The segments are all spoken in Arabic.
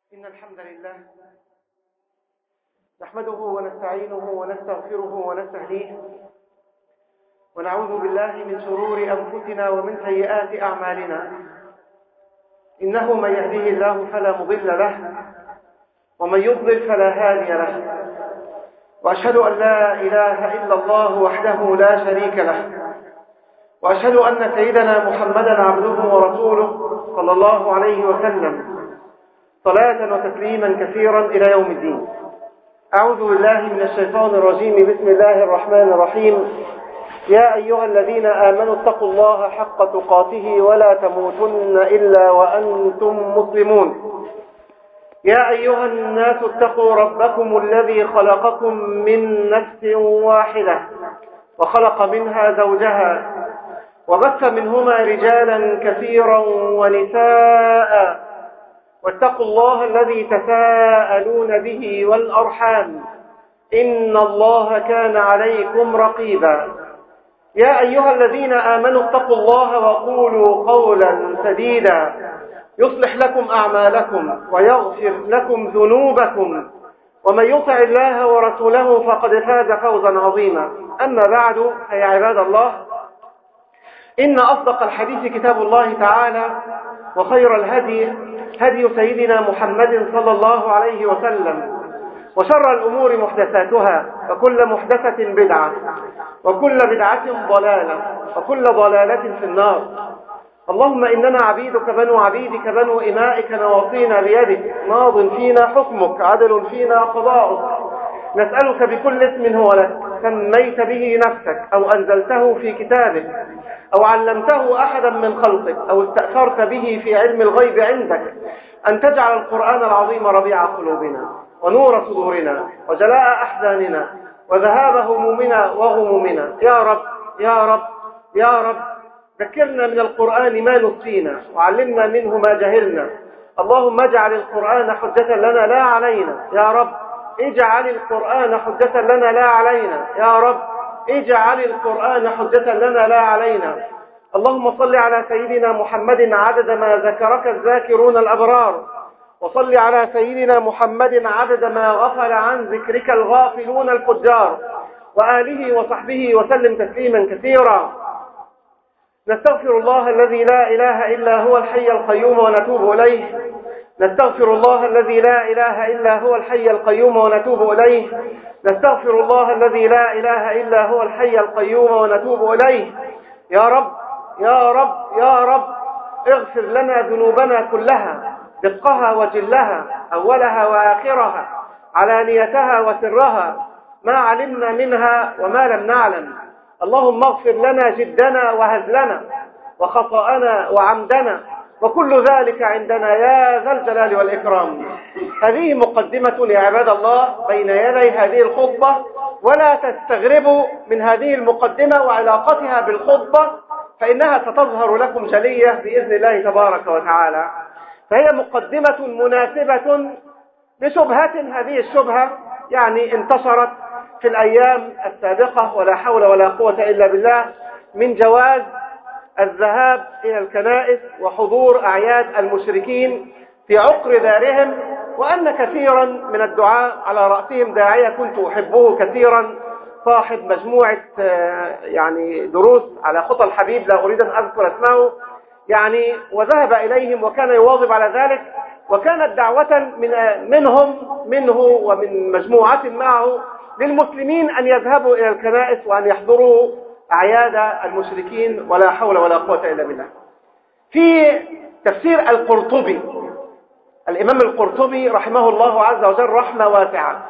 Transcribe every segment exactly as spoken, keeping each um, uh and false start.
إن الحمد لله نحمده ونستعينه ونستغفره ونستهديه ونعوذ بالله من شرور أنفسنا ومن سيئات أعمالنا. إنه من يهديه الله فلا مضل له ومن يضلل فلا هادي له، وأشهد أن لا إله إلا الله وحده لا شريك له، وأشهد أن سيدنا محمدا عبده ورسوله صلى الله عليه وسلم صلاة وتسليما كثيرا إلى يوم الدين. أعوذ بالله من الشيطان الرجيم. بسم الله الرحمن الرحيم. يا أيها الذين آمنوا اتقوا الله حق تقاته ولا تموتن إلا وأنتم مسلمون. يا أيها الناس اتقوا ربكم الذي خلقكم من نفس واحدة وخلق منها زوجها وبث منهما رجالا كثيرا ونساء، واتقوا الله الذي تساءلون به والأرحام إن الله كان عليكم رقيبا. يا أيها الذين آمنوا اتقوا الله وقولوا قولا سديدا يصلح لكم أعمالكم ويغفر لكم ذنوبكم، ومن يطع الله ورسوله فقد فاز فوزا عظيما. أما بعد، فيا عباد الله، إن أصدق الحديث كتاب الله تعالى، وخير الهدي هدي سيدنا محمد صلى الله عليه وسلم، وشر الأمور محدثاتها، وكل محدثة بدعة، وكل بدعة ضلالة، وكل ضلالة في النار. اللهم إننا عبيدك بنو عبيدك بنو إمائك نواصينا بيدك، ماض فينا حكمك، عدل فينا قضاؤك. نسألك بكل اسم هو لك سميت به نفسك أو أنزلته في كتابك أو علمته أحدا من خلقك أو استأثرت به في علم الغيب عندك، أن تجعل القرآن العظيم ربيع قلوبنا ونور صدورنا وجلاء أحزاننا وذهاب همومنا وغمومنا. يا رب يا رب يا رب، ذكرنا من القرآن ما نسينا وعلمنا منه ما جهلنا. اللهم اجعل القرآن حجة لنا لا علينا. يا رب اجعل القرآن حجة لنا لا علينا. يا رب اجعل القرآن حجة لنا لا علينا. اللهم صل على سيدنا محمد عدد ما ذكرك الذاكرون الأبرار، وصل على سيدنا محمد عدد ما غفل عن ذكرك الغافلون الفجار، وآله وصحبه وسلم تسليما كثيرا. نستغفر الله الذي لا إله إلا هو الحي القيوم ونتوب إليه. نستغفر الله الذي لا إله إلا هو الحي القيوم ونتوب إليه. نستغفر الله الذي لا إله إلا هو الحي القيوم ونتوب إليه. يا رب يا رب يا رب، اغفر لنا ذنوبنا كلها، دقها وجلها، أولها وآخرها، علانيتها وسرها، ما علمنا منها وما لم نعلم. اللهم اغفر لنا جدنا وهزلنا وخطأنا وعمدنا، وكل ذلك عندنا يا ذا الجلال والإكرام. هذه مقدمة يا عباد الله بين يدي هذه الخطبة، ولا تستغربوا من هذه المقدمة وعلاقتها بالخطبة، فإنها ستظهر لكم جلية بإذن الله تبارك وتعالى. فهي مقدمة مناسبة لشبهة، هذه الشبهة يعني انتشرت في الأيام السابقة، ولا حول ولا قوة إلا بالله، من جواز الذهاب إلى الكنائس وحضور أعياد المشركين في عقر دارهم، وأن كثيرا من الدعاء على رأسهم داعية كنت أحبه كثيرا، صاحب مجموعة يعني دروس على خطى الحبيب، لا أريد أن أذكر اسمه، يعني وذهب إليهم وكان يواظب على ذلك، وكانت دعوة من منهم منه ومن مجموعة معه للمسلمين أن يذهبوا إلى الكنائس وأن يحضروا أعياد المشركين، ولا حول ولا قوة إلا بالله. في تفسير القرطبي، الإمام القرطبي رحمه الله عز وجل رحمة واسعة،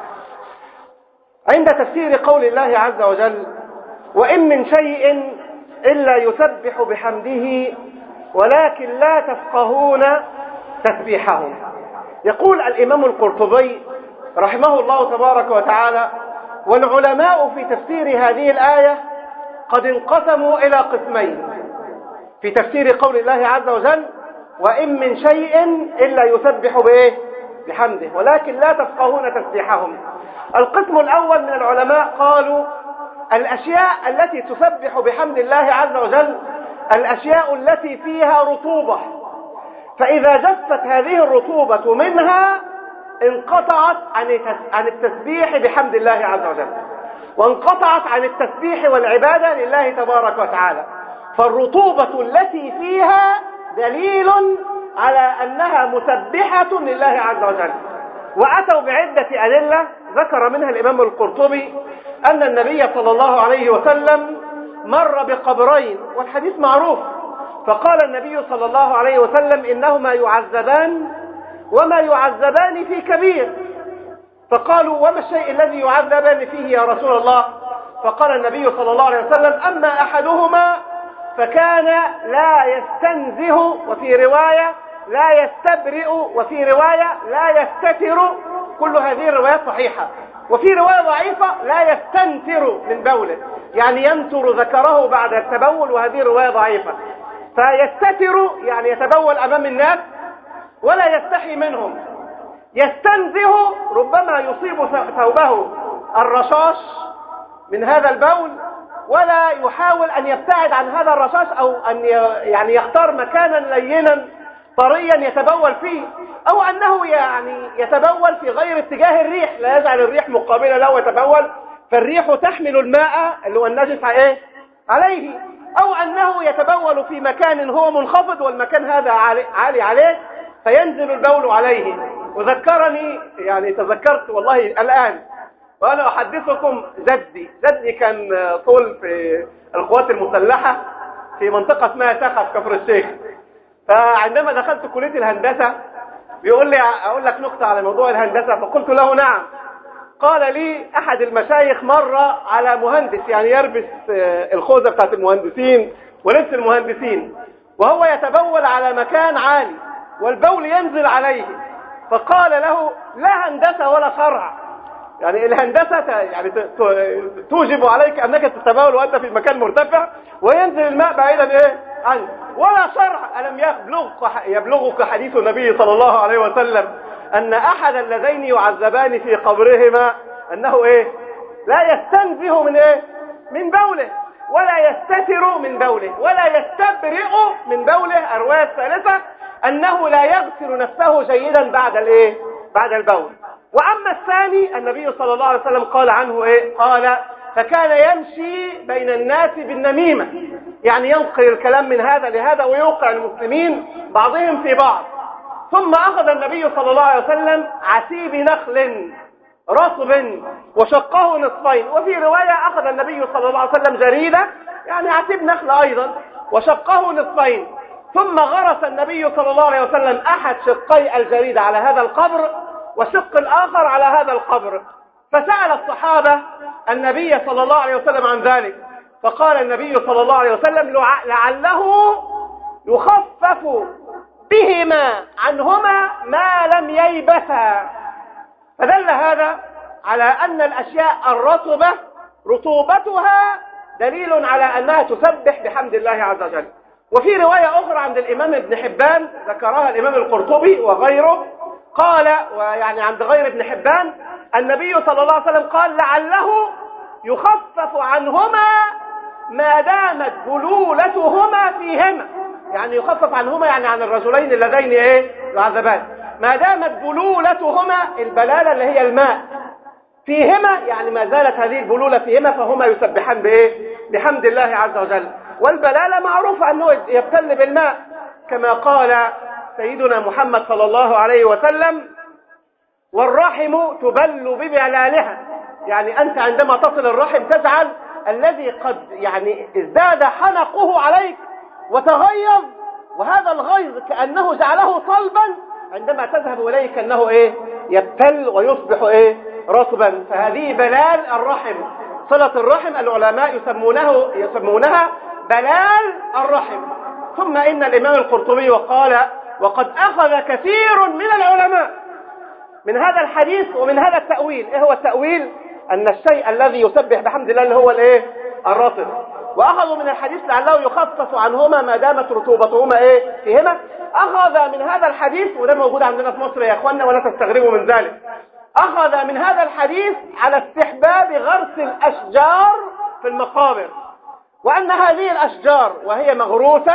عند تفسير قول الله عز وجل: وإن من شيء إلا يسبح بحمده ولكن لا تفقهون تسبيحهم. يقول الإمام القرطبي رحمه الله تبارك وتعالى: والعلماء في تفسير هذه الآية قد انقسموا إلى قسمين في تفسير قول الله عز وجل: وإن من شيء إلا يسبح بإيه؟ بحمده ولكن لا تفقهون تسبيحهم. القسم الأول من العلماء قالوا: الأشياء التي تسبح بحمد الله عز وجل الأشياء التي فيها رطوبة، فإذا جفت هذه الرطوبة منها انقطعت عن التسبيح بحمد الله عز وجل، وانقطعت عن التسبيح والعبادة لله تبارك وتعالى. فالرطوبة التي فيها دليل على أنها مسبحة لله عز وجل. وأتوا بعدة أدلة ذكر منها الإمام القرطبي أن النبي صلى الله عليه وسلم مر بقبرين، والحديث معروف، فقال النبي صلى الله عليه وسلم إنهما يعذبان وما يعذبان في كبير. فقالوا وما الشيء الذي يعذبان فيه يا رسول الله؟ فقال النبي صلى الله عليه وسلم أما أحدهما فكان لا يستنزه، وفي رواية لا يستبرئ، وفي رواية لا يستتر، كل هذه الروايات صحيحة. وفي رواية ضعيفة لا يستنتر من بوله، يعني ينتر ذكره بعد التبول، وهذه الرواية ضعيفة. فيستتر يعني يتبول أمام الناس ولا يستحي منهم. يستنزه ربما يصيب ثوبه الرشاش من هذا البول، ولا يحاول أن يبتعد عن هذا الرشاش، أو أن يعني يختار مكانا لينا طريا يتبول فيه، أو أنه يعني يتبول في غير اتجاه الريح، لا يجعل الريح مقابلة له ويتبول، فالريح تحمل الماء اللي هو النجس ايه عليه، أو أنه يتبول في مكان هو منخفض والمكان هذا عالي عليه فينزل البول عليه. وذكرني يعني تذكرت والله الآن وأنا أحدثكم جدي جدي كان طول في القوات المسلحة في منطقة اسمها سخف كفر الشيخ. فعندما دخلت كلية الهندسة بيقول لي أقول لك نقطة على موضوع الهندسة، فقلت له نعم. قال لي أحد المشايخ مرة على مهندس يعني يلبس الخوذة بتاعت المهندسين ولبس المهندسين، وهو يتبول على مكان عالي والبول ينزل عليه، فقال له لا هندسة ولا شرع، يعني الهندسة يعني توجب عليك أنك تتبول وأنت في مكان مرتفع وينزل الماء بعيدا إيه عنك، ولا شرع. ألم يبلغك يبلغك حديث النبي صلى الله عليه وسلم أن أحد اللذين يعذبان في قبرهما أنه إيه لا يستنزه من إيه من بوله، ولا يستتر من بوله، ولا يستبرئ من بوله. الرواية الثالثة أنه لا يغسل نفسه جيدا بعد الإيه بعد البول. وأما الثاني النبي صلى الله عليه وسلم قال عنه إيه قال فكان يمشي بين الناس بالنميمة، يعني ينقل الكلام من هذا لهذا ويوقع المسلمين بعضهم في بعض. ثم أخذ النبي صلى الله عليه وسلم عتيب نخل رطب وشقه نصفين، وفي رواية أخذ النبي صلى الله عليه وسلم جريدة يعني عتيب نخل أيضا وشقه نصفين، ثم غرس النبي صلى الله عليه وسلم أحد شقي الجريدة على هذا القبر والشق الآخر على هذا القبر. فسأل الصحابة النبي صلى الله عليه وسلم عن ذلك، فقال النبي صلى الله عليه وسلم لعله يخفف بهما عنهما ما لم ييبسا. فدل هذا على أن الأشياء الرطبة رطوبتها دليل على أنها تسبح بحمد الله عز وجل. وفي رواية أخرى عند الإمام ابن حبان ذكرها الإمام القرطبي وغيره، قال ويعني عند غير ابن حبان النبي صلى الله عليه وسلم قال لعله يخفف عنهما ما دامت بلولتهما فيهما، يعني يخفف عنهما يعني عن الرجلين اللذين ايه يعذبان، ما دامت بلولتهما البلالة اللي هي الماء فيهما، يعني ما زالت هذه البلولة فيهما فهما يسبحان بايه بحمد الله عز وجل. والبلالة معروفة أنه يبتل بالماء كما قال سيدنا محمد صلى الله عليه وسلم والرحم تبل ببلالها، يعني أنت عندما تصل الرحم تجعل الذي قد يعني ازداد حنقه عليك وتغيظ، وهذا الغيظ كأنه جعله صلبا، عندما تذهب إليه كأنه إيه يبتل ويصبح إيه رطبا. فهذه بلال الرحم، صلة الرحم العلماء يسمونه يسمونها بلال الرحم. ثم إن الإمام القرطبي وقال وقد أخذ كثير من العلماء من هذا الحديث ومن هذا التأويل. إيه هو التأويل؟ أن الشيء الذي يسبح بحمد الله اللي هو الإيه الرطب، وأخذوا من الحديث لعله يخفف عنهما ما دامت رطوبتهما إيه فيهما. أخذ من هذا الحديث، وده موجود عندنا في مصر يا أخوانا ولا تستغربوا من ذلك، أخذ من هذا الحديث على استحباب غرس الأشجار في المقابر، وأن هذه الأشجار وهي مغروسة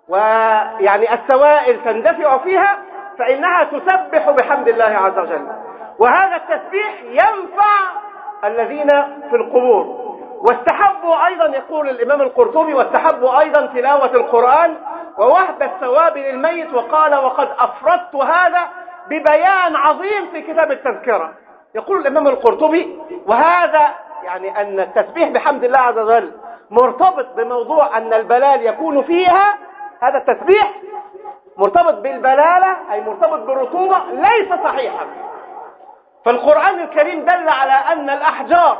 ويعني السوائل تندفع فيها فإنها تسبح بحمد الله عز وجل. وهذا التسبيح ينفع الذين في القبور. واستحبوا أيضا، يقول الإمام القرطبي، واستحبوا أيضا تلاوة القرآن ووهب الثواب للميت، وقال وقد أفردت هذا ببيان عظيم في كتاب التذكرة. يقول الإمام القرطبي وهذا يعني أن التسبيح بحمد الله عز وجل مرتبط بموضوع أن البلال يكون فيها، هذا التسبيح مرتبط بالبلالة أي مرتبط بالرطوبة، ليس صحيحا. فالقرآن الكريم دل على أن الأحجار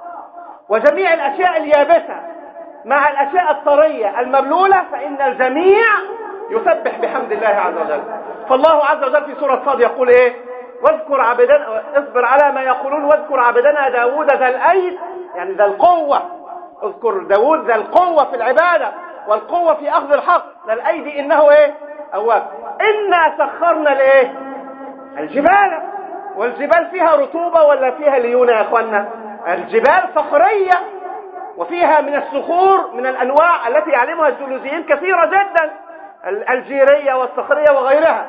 وجميع الأشياء اليابسة مع الأشياء الطرية المبلولة فإن الجميع يسبح بحمد الله عز وجل. فالله عز وجل في سورة صاد يقول إيه؟ واذكر عبدنا، اصبر على ما يقولون، واذكر عبدنا داود ذا الأيد، يعني ذا القوة، اذكر داود ذا القوة في العبادة والقوة في أخذ الحق، ذا الأيد إنه إيه؟ أواب. إنا سخرنا الإيه؟ الجبال، والجبال فيها رطوبة ولا فيها ليونة يا أخوانا؟ الجبال صخرية وفيها من الصخور من الأنواع التي يعلمها الجيولوجيين كثيرة جدا، الجيرية والصخرية وغيرها.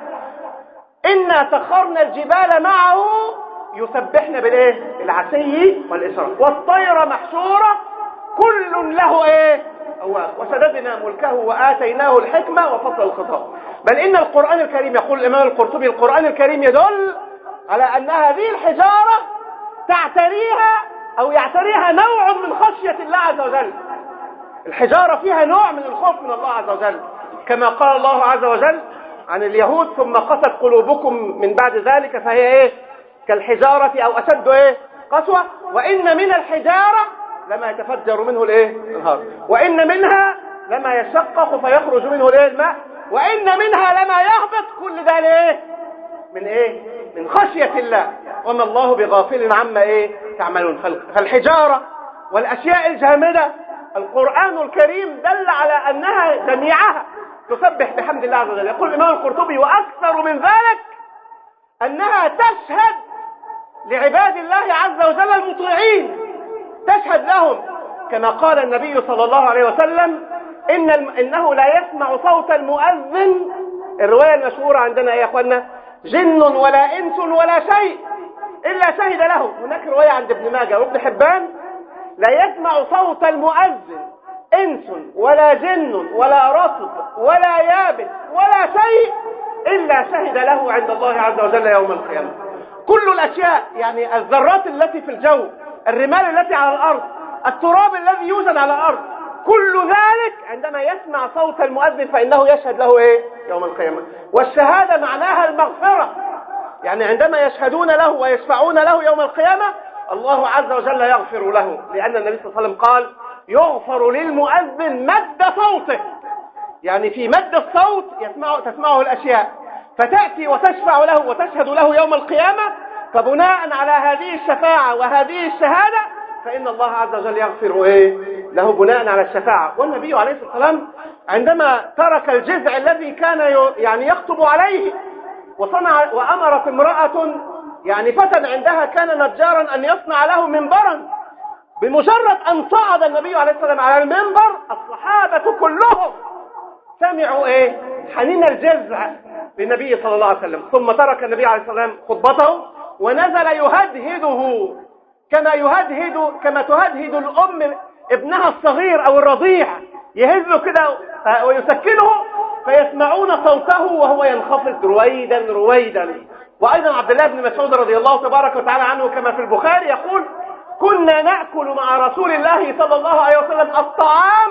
إنا سخرنا الجبال معه يسبحن بالإيه؟ العشي والإشراق، والطير محشورة كل له إيه؟ أواب، وشددنا ملكه وآتيناه الحكمة وفصل الخطاب. بل إن القرآن الكريم، يقول الإمام القرطبي، القرآن الكريم يدل على أن هذه الحجارة تعتريها أو يعتريها نوع من خشية الله عز وجل. الحجارة فيها نوع من الخوف من الله عز وجل، كما قال الله عز وجل عن اليهود ثم قست قلوبكم من بعد ذلك فهي إيه؟ كالحجارة أو أشد إيه؟ قسوة، وإن من الحجارة لما يتفجر منه الإيه؟ النهار، وإن منها لما يشقق فيخرج منه الإيه؟ الماء، وإن منها لما يهبط، كل ده لإيه؟ من إيه؟ من خشية الله، وما الله بغافل عما إيه؟ تعملون. فالحجارة والأشياء الجامدة القرآن الكريم دل على أنها جميعها تسبح بحمد الله عز وجل. يقول الإمام القرطبي وأكثر من ذلك أنها تشهد لعباد الله عز وجل المطيعين، تشهد لهم كما قال النبي صلى الله عليه وسلم إن إنه لا يسمع صوت المؤذن. الرواية المشهورة عندنا يا أخوانا جن ولا إنس ولا شيء إلا شهد له. هناك رواية عند ابن ماجه وابن حبان لا يسمع صوت المؤذن إنس ولا جن ولا رطب ولا يابس ولا شيء إلا شهد له عند الله عز وجل يوم القيامة. كل الأشياء، يعني الذرات التي في الجو، الرمال التي على الأرض، التراب الذي يوجد على الأرض، كل ذلك عندما يسمع صوت المؤذن فإنه يشهد له إيه؟ يوم القيامة. والشهادة معناها المغفرة، يعني عندما يشهدون له ويشفعون له يوم القيامة الله عز وجل يغفر له، لأن النبي صلى الله عليه وسلم قال يغفر للمؤذن مد صوته، يعني في مد الصوت يسمع تسمعه الأشياء، فتأتي وتشفع له وتشهد له يوم القيامة. فبناء على هذه الشفاعة وهذه الشهادة فإن الله عز وجل يغفر إيه؟ له بناء على الشفاعة. والنبي عليه الصلاة والسلام عندما ترك الجذع الذي كان يعني يخطب عليه وصنع وأمرت امرأة يعني فتى عندها كان نجارا أن يصنع له منبرا، بمجرد أن صعد النبي عليه الصلاة والسلام على المنبر الصحابة كلهم سمعوا إيه؟ حنين الجذع للنبي صلى الله عليه وسلم. ثم ترك النبي عليه الصلاة والسلام خطبته ونزل يهدهده كما يهدهد كما تهدهد الأم ابنها الصغير أو الرضيع، يهزه كده ويسكنه فيسمعون صوته وهو ينخفض رويدا رويدا. وأيضا عبد الله بن مسعود رضي الله تبارك وتعالى عنه كما في البخاري يقول كنا نأكل مع رسول الله صلى الله عليه وسلم الطعام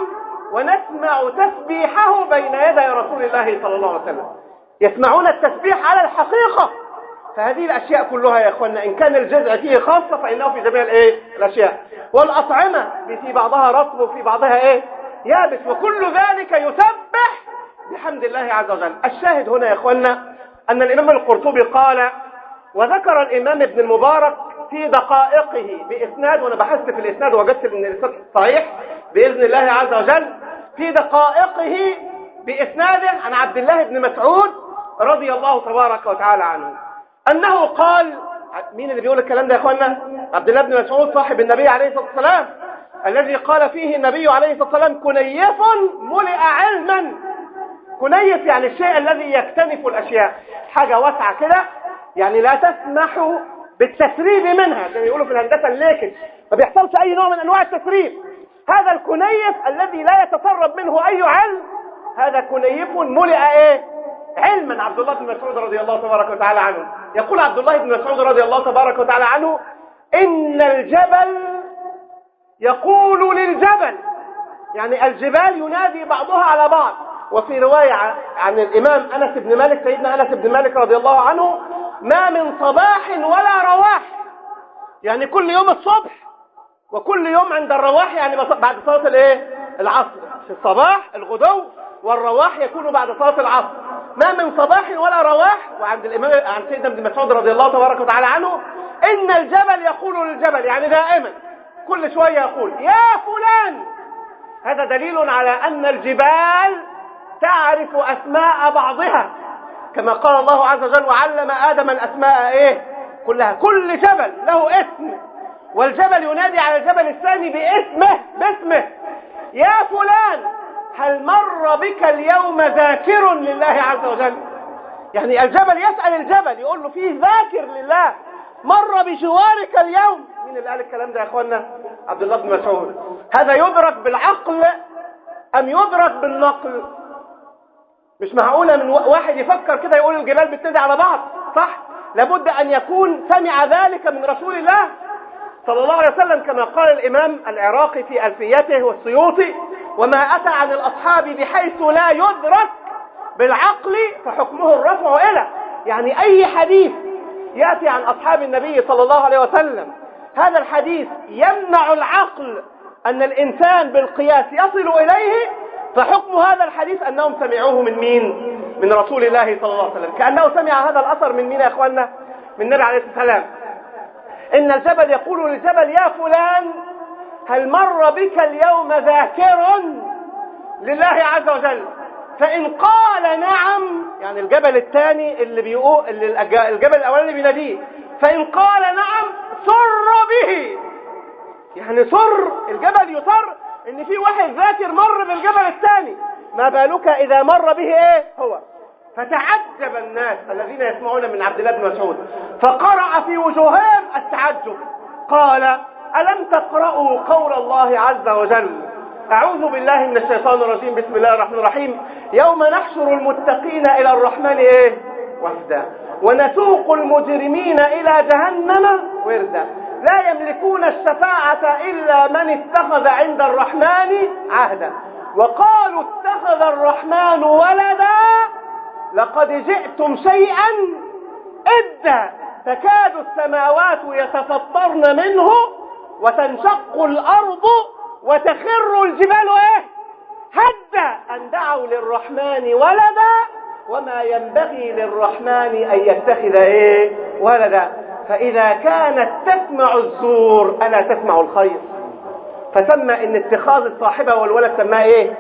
ونسمع تسبيحه بين يدي رسول الله صلى الله عليه وسلم، يسمعون التسبيح على الحقيقة. فهذه الأشياء كلها يا أخوانا إن كان الجذع فيه خاصة فإنه في جميع الإيه؟ الأشياء. والأطعمة في بعضها رطب وفي بعضها إيه؟ يابس، وكل ذلك يسبح بحمد الله عز وجل. الشاهد هنا يا أخوانا أن الإمام القرطبي قال وذكر الإمام ابن المبارك في دقائقه بإسناد، وأنا بحثت في الإسناد وجدت أن الإسناد صحيح بإذن الله عز وجل، في دقائقه بإسناده عن عبد الله بن مسعود رضي الله تبارك وتعالى عنه أنه قال، مين اللي بيقول الكلام ده يا أخوانا؟ عبد الله بن مسعود صاحب النبي عليه الصلاة والسلام الذي قال فيه النبي عليه الصلاة والسلام كنيف ملئ علما. كنيف يعني الشيء الذي يكتنف الأشياء، حاجة واسعة كده، يعني لا تسمح بالتسريب منها، زي ما يقولوا في الهندسه الليكج، ما بيحصلش اي نوع من انواع التسريب. هذا الكنيف الذي لا يتسرب منه اي علم، هذا كنيف ملئ ايه؟ علما. عبد الله بن مسعود رضي الله تبارك وتعالى عنه يقول، عبد الله بن مسعود رضي الله تبارك وتعالى عنه: ان الجبل يقول للجبل، يعني الجبال ينادي بعضها على بعض. وفي رواية عن الإمام أنس بن مالك، سيدنا أنس بن مالك رضي الله عنه: ما من صباح ولا رواح، يعني كل يوم الصبح وكل يوم عند الرواح، يعني بعد صلاة الايه؟ العصر. في الصباح الغدو، والرواح يكون بعد صلاة العصر. ما من صباح ولا رواح. وعند الإمام عن سيدنا ابن مسعود رضي الله تبارك وتعالى عنه: إن الجبل يقول للجبل، يعني دائما كل شوية يقول: يا فلان. هذا دليل على أن الجبال تعرف أسماء بعضها، كما قال الله عز وجل: وعلم آدم الأسماء إيه؟ كلها. كل جبل له اسم، والجبل ينادي على الجبل الثاني باسمه باسمه: يا فلان، هل مر بك اليوم ذاكر لله عز وجل؟ يعني الجبل يسأل الجبل، يقول له: فيه ذاكر لله مر بجوارك اليوم. مين اللي قال الكلام ده يا اخوانا؟ عبد الله بن مسعود. هذا يدرك بالعقل ام يدرك بالنقل؟ مش معقولة من واحد يفكر كده يقول الجبال بتنادي على بعض، صح؟ لابد ان يكون سمع ذلك من رسول الله صلى الله عليه وسلم، كما قال الامام العراقي في الفيته والسيوطي: وما اتى عن الاصحاب بحيث لا يدرك بالعقل فحكمه الرفع الى. يعني اي حديث ياتي عن اصحاب النبي صلى الله عليه وسلم، هذا الحديث يمنع العقل ان الانسان بالقياس يصل اليه، فحكم هذا الحديث انهم سمعوه من مين؟ من رسول الله صلى الله عليه وسلم. كانه سمع هذا الاثر من مين يا اخوانا؟ من النبي عليه الصلاه والسلام. ان الجبل يقول للجبل: يا فلان، هل مر بك اليوم ذاكر لله عز وجل؟ فان قال نعم، يعني الجبل الثاني اللي بيقول اللي الجبل الاولاني بيناديه، فان قال نعم سر به، يعني سر الجبل، يسر ان في واحد ذاكر مر بالجبل الثاني، ما بالك اذا مر به ايه هو؟ فتعجب الناس الذين يسمعون من عبد الله بن مسعود، فقرأ في وجوههم التعجب. قال: ألم تقرأوا قول الله عز وجل: أعوذ بالله من الشيطان الرجيم، بسم الله الرحمن الرحيم، يوم نحشر المتقين إلى الرحمن إيه؟ وفدا، ونسوق المجرمين إلى جهنم وردا، لا يملكون الشفاعة إلا من اتخذ عند الرحمن عهدا، وقالوا اتخذ الرحمن ولدا لقد جئتم شيئا إدا، تكاد السماوات يتفطرن منه وتنشق الأرض وتخر الجبال إيه؟ هدا أن دعوا للرحمن ولدا وما ينبغي للرحمن أن يتخذ إيه؟ ولدا. فإذا كانت تسمع الزور ألا تسمع الخير؟ فسمى إن اتخاذ الصاحبة والولد سماه إيه؟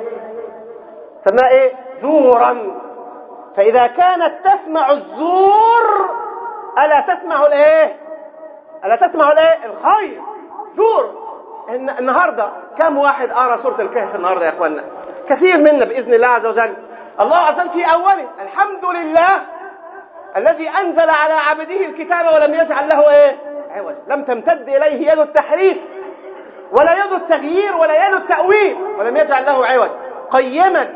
سماه إيه؟ زورا. فإذا كانت تسمع الزور ألا تسمع الإيه؟ ألا تسمع الإيه؟ الخير. زور. النهاردة كم واحد قرأ سورة الكهف النهاردة يا أخوانا؟ كثير منا بإذن الله عز وجل. الله عز وجل في أوله: الحمد لله الذي أنزل على عبده الكتاب ولم يجعل له إيه؟ عوج. لم تمتد إليه يد التحريف ولا يد التغيير ولا يد التأويل، ولم يجعل له عوج، قيما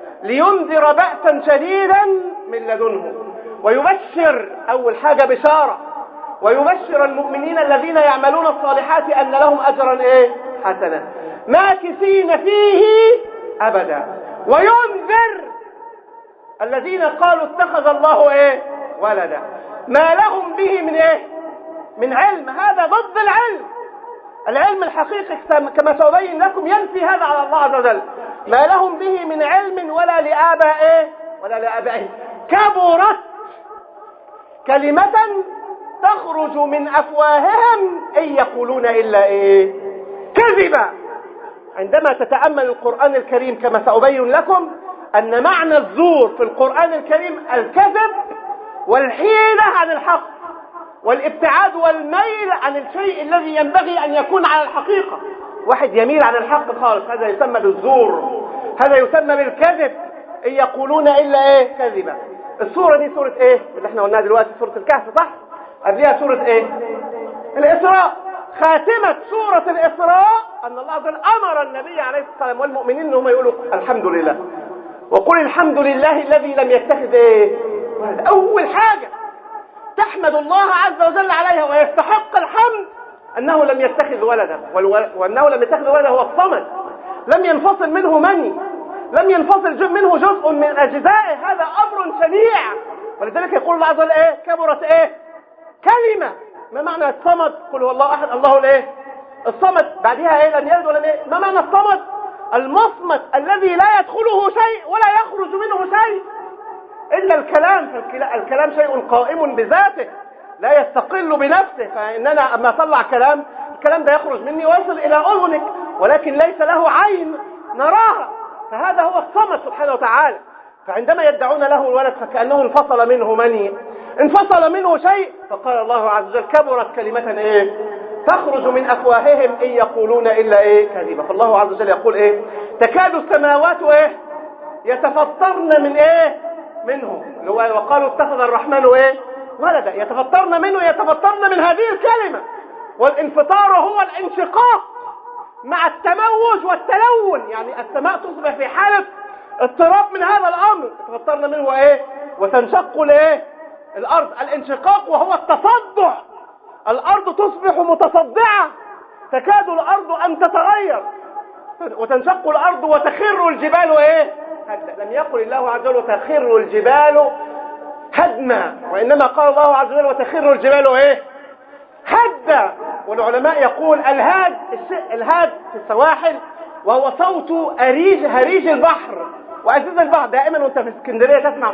لينذر بأسا شديدا من لدنه ويبشر، أول حاجة بشارة، ويبشر المؤمنين الذين يعملون الصالحات أن لهم أجرا إيه؟ حسنا ماكثين فيه أبدا، وينذر الذين قالوا اتخذ الله إيه؟ ولدا، ما لهم به من إيه؟ من علم. هذا ضد العلم. العلم الحقيقي كما سأبين لكم ينفي هذا على الله عز وجل. ما لهم به من علم ولا لآبائه ولا لآبائهم. كبرت كلمة تخرج من أفواههم إن يقولون إلا إيه؟ كذبا. عندما تتأمل القرآن الكريم كما سأبين لكم أن معنى الزور في القرآن الكريم الكذب والحيلة عن الحق والابتعاد والميل عن الشيء الذي ينبغي أن يكون على الحقيقة. واحد يميل عن الحق خالص، هذا يسمى بالزور، هذا يسمى بالكذب. إن يقولون إلا إيه؟ كذبا. السورة دي سورة إيه؟ اللي احنا قلناها دلوقتي سورة الكهف، صح؟ قبلها سورة إيه؟ الإسراء. خاتمة سورة الإسراء أن الله عز وجل أمر النبي عليه الصلاة والسلام والمؤمنين أنهم يقولوا الحمد لله، وقل الحمد لله الذي لم يتخذ إيه؟ أول حاجة تحمد الله عز وجل عليها ويستحق الحمد أنه لم يتخذ ولدا، وأنه لم يتخذ ولدا هو الصمد، لم ينفصل منه مني، لم ينفصل منه جزء من أجزائه، هذا أمر شنيع. ولذلك يقول الله عز وجل إيه؟ كبرت إيه؟ كلمة. ما معنى الصمد؟ قل هو الله أحد الله الإيه؟ الصمد. بعدها إيه؟ لم يلد ولم يلد. ما معنى الصمد؟ المصمت الذي لا يدخله شيء ولا يخرج منه شيء إلا الكلام. فالكلام شيء قائم بذاته لا يستقل بنفسه، فإننا أما أطلع كلام، الكلام ده يخرج مني ويصل إلى أذنك، ولكن ليس له عين نراها، فهذا هو الصمد سبحانه وتعالى. فعندما يدعون له الولد فكأنه انفصل منه مني، انفصل منه شيء. فقال الله عز وجل كبرت كلمة إيه؟ تخرج من أفواههم إن يقولون إلا إيه؟ كذبا. فالله عز وجل يقول إيه؟ تكاد السماوات إيه؟ يتفطرن من إيه؟ منه. وقالوا اتخذ الرحمن إيه؟ ولدا. يتفطرن منه، يتفطرن من هذه الكلمة. والانفطار هو الانشقاق مع التموج والتلون، يعني السماء تصبح في حالة اضطراب من هذا الأمر. يتفطرن منه إيه؟ وتنشق الإيه؟ الأرض. الانشقاق وهو التصدع، الأرض تصبح متصدعة، تكاد الأرض أن تتغير، وتنشق الأرض وتخر الجبال إيه؟ هدما. لم يقل الله عز وجل تخر الجبال هدما، وإنما قال الله عز وجل وتخر الجبال إيه؟ هدا. والعلماء يقول الهاد، الهاد في السواحل وهو صوت أريج هريج البحر وأزيز البحر. دائما وانت في اسكندرية تسمع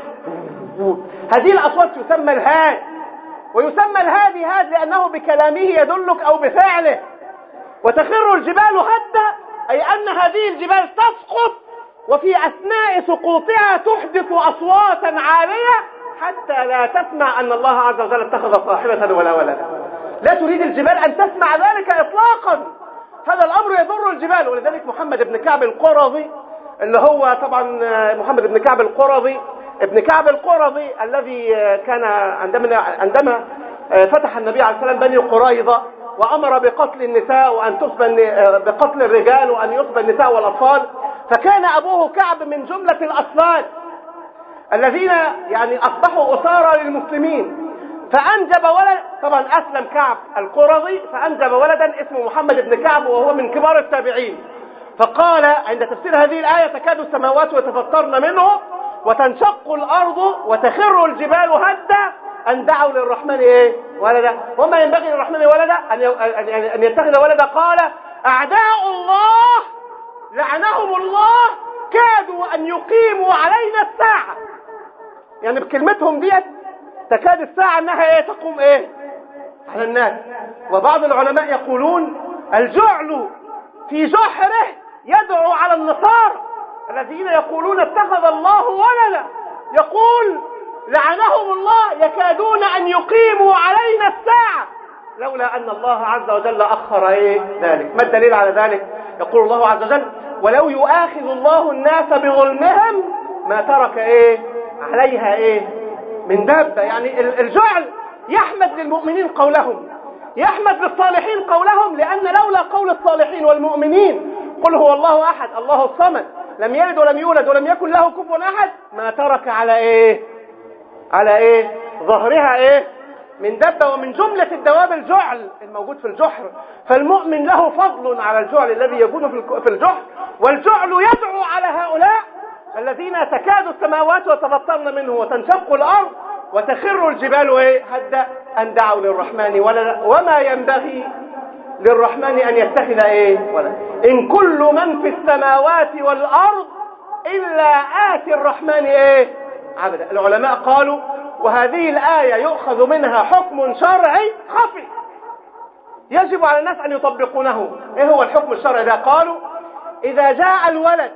هذه الأصوات تسمى الهاد. ويسمى الهادي هاد لأنه بكلامه يدلك أو بفعله. وتخر الجبال هدا أي أن هذه الجبال تسقط، وفي أثناء سقوطها تحدث أصواتا عالية حتى لا تسمع أن الله عز وجل اتخذ صاحبة ولا ولدا. لا تريد الجبال أن تسمع ذلك إطلاقا. هذا الأمر يضر الجبال. ولذلك محمد بن كعب القرظي، اللي هو طبعا محمد بن كعب القرظي ابن كعب القرظي الذي كان عندما عندما فتح النبي عليه السلام بني قريظة وأمر بقتل النساء وأن تسبى بقتل الرجال وأن يسبى النساء والأطفال، فكان أبوه كعب من جملة الأطفال الذين يعني أصبحوا أسارى للمسلمين، فأنجب ولد. طبعا أسلم كعب القرظي فأنجب ولدا اسمه محمد بن كعب وهو من كبار التابعين. فقال عند تفسير هذه الآية تكاد السماوات يتفطرن منه وتنشق الأرض وتخر الجبال هدا أن دعوا للرحمن إيه؟ ولدا. وما ينبغي للرحمن ولدا أن أن يتخذ ولدا. قال أعداء الله لعنهم الله كادوا أن يقيموا علينا الساعة. يعني بكلمتهم ديت تكاد الساعة أنها إيه؟ تقوم إيه؟ على الناس. وبعض العلماء يقولون الجعل في جحره يدعو على النصارى الذين يقولون اتخذ الله ولدا، يقول لعنهم الله يكادون أن يقيموا علينا الساعة لولا أن الله عز وجل أخر إيه؟ ذلك. ما الدليل على ذلك؟ يقول الله عز وجل ولو يؤاخذ الله الناس بظلمهم ما ترك إيه؟ عليها إيه؟ من دابة. يعني الجعل يحمد للمؤمنين قولهم، يحمد للصالحين قولهم، لأن لولا قول الصالحين والمؤمنين قل هو الله أحد الله الصمد لم يلد ولم يولد ولم يكن له كفوا أحد ما ترك على إيه؟ على إيه؟ ظهرها إيه؟ من دابة. ومن جملة الدواب الجعل الموجود في الجحر، فالمؤمن له فضل على الجعل الذي يكون في الجحر. والجعل يدعو على هؤلاء الذين تكاد السماوات يتفطرن منه وتنشق الأرض وتخر الجبال إيه؟ هدا أن دعوا للرحمن ولدا وما ينبغي للرحمن أن يتخذ إيه؟ ولدا إن كل من في السماوات والأرض إلا آتي الرحمن إيه؟ عبدا. العلماء قالوا وهذه الآية يؤخذ منها حكم شرعي خفي يجب على الناس أن يطبقونه. إيه هو الحكم الشرعي ده؟ قالوا إذا جاء الولد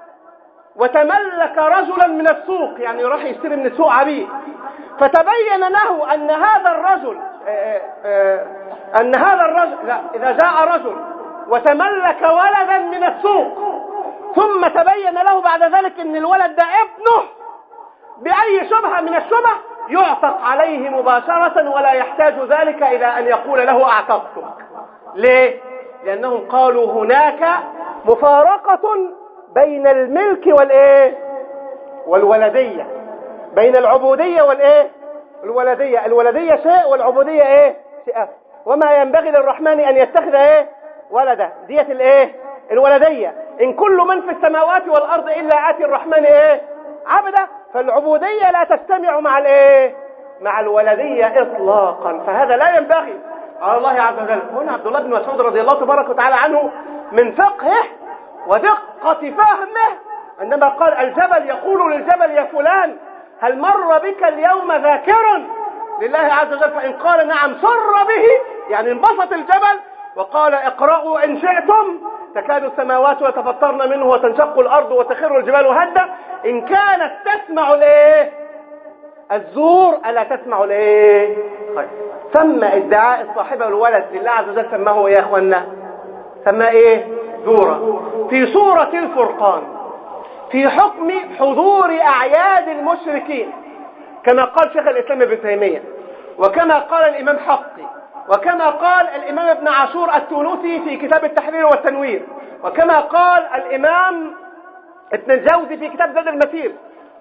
وتملك رجلا من السوق، يعني راح يشتري من السوق عبيد، فتبين له أن هذا الرجل آآ آآ أن هذا الرجل لا إذا جاء رجل وتملك ولدا من السوق ثم تبين له بعد ذلك أن الولد ده ابنه بأي شبهة من الشبه، يعتق عليه مباشرة ولا يحتاج ذلك إلى أن يقول له أعتقتك. ليه؟ لأنهم قالوا هناك مفارقة بين الملك والإيه؟ والولدية، بين العبودية والإيه؟ الولدية. الولدية شيء والعبودية إيه؟ شيء. وما ينبغي للرحمن أن يتخذ إيه؟ ولدا. دية الإيه؟ الولدية. إن كل من في السماوات والأرض إلا آتي الرحمن إيه؟ عبدا. فالعبودية لا تجتمع مع الإيه؟ مع الولدية إطلاقا. فهذا لا ينبغي على الله عز وجل. هنا عبد الله بن مسعود رضي الله تبارك وتعالى عنه من فقهه ودقة فهمه عندما قال الجبل يقول للجبل يا فلان هل مر بك اليوم ذاكر لله عز وجل؟ فإن قال نعم سر به، يعني انبسط الجبل وقال اقرأوا إن شئتم تكاد السماوات يتفطرن منه وتنشق الأرض وتخر الجبال هدا. إن كانت تسمع الايه؟ الزور ألا تسمع الايه؟ خير. ثم ادعاء الصاحب الولد لله عز وجل سماه ايه يا اخوانا؟ سماه ايه؟ زورا. في سورة الفرقان في حكم حضور أعياد المشركين كما قال شيخ الإسلام ابن تيمية، وكما قال الإمام حقي، وكما قال الإمام ابن عاشور التونسي في كتاب التحرير والتنوير، وكما قال الإمام ابن الجوزي في كتاب زاد المسير،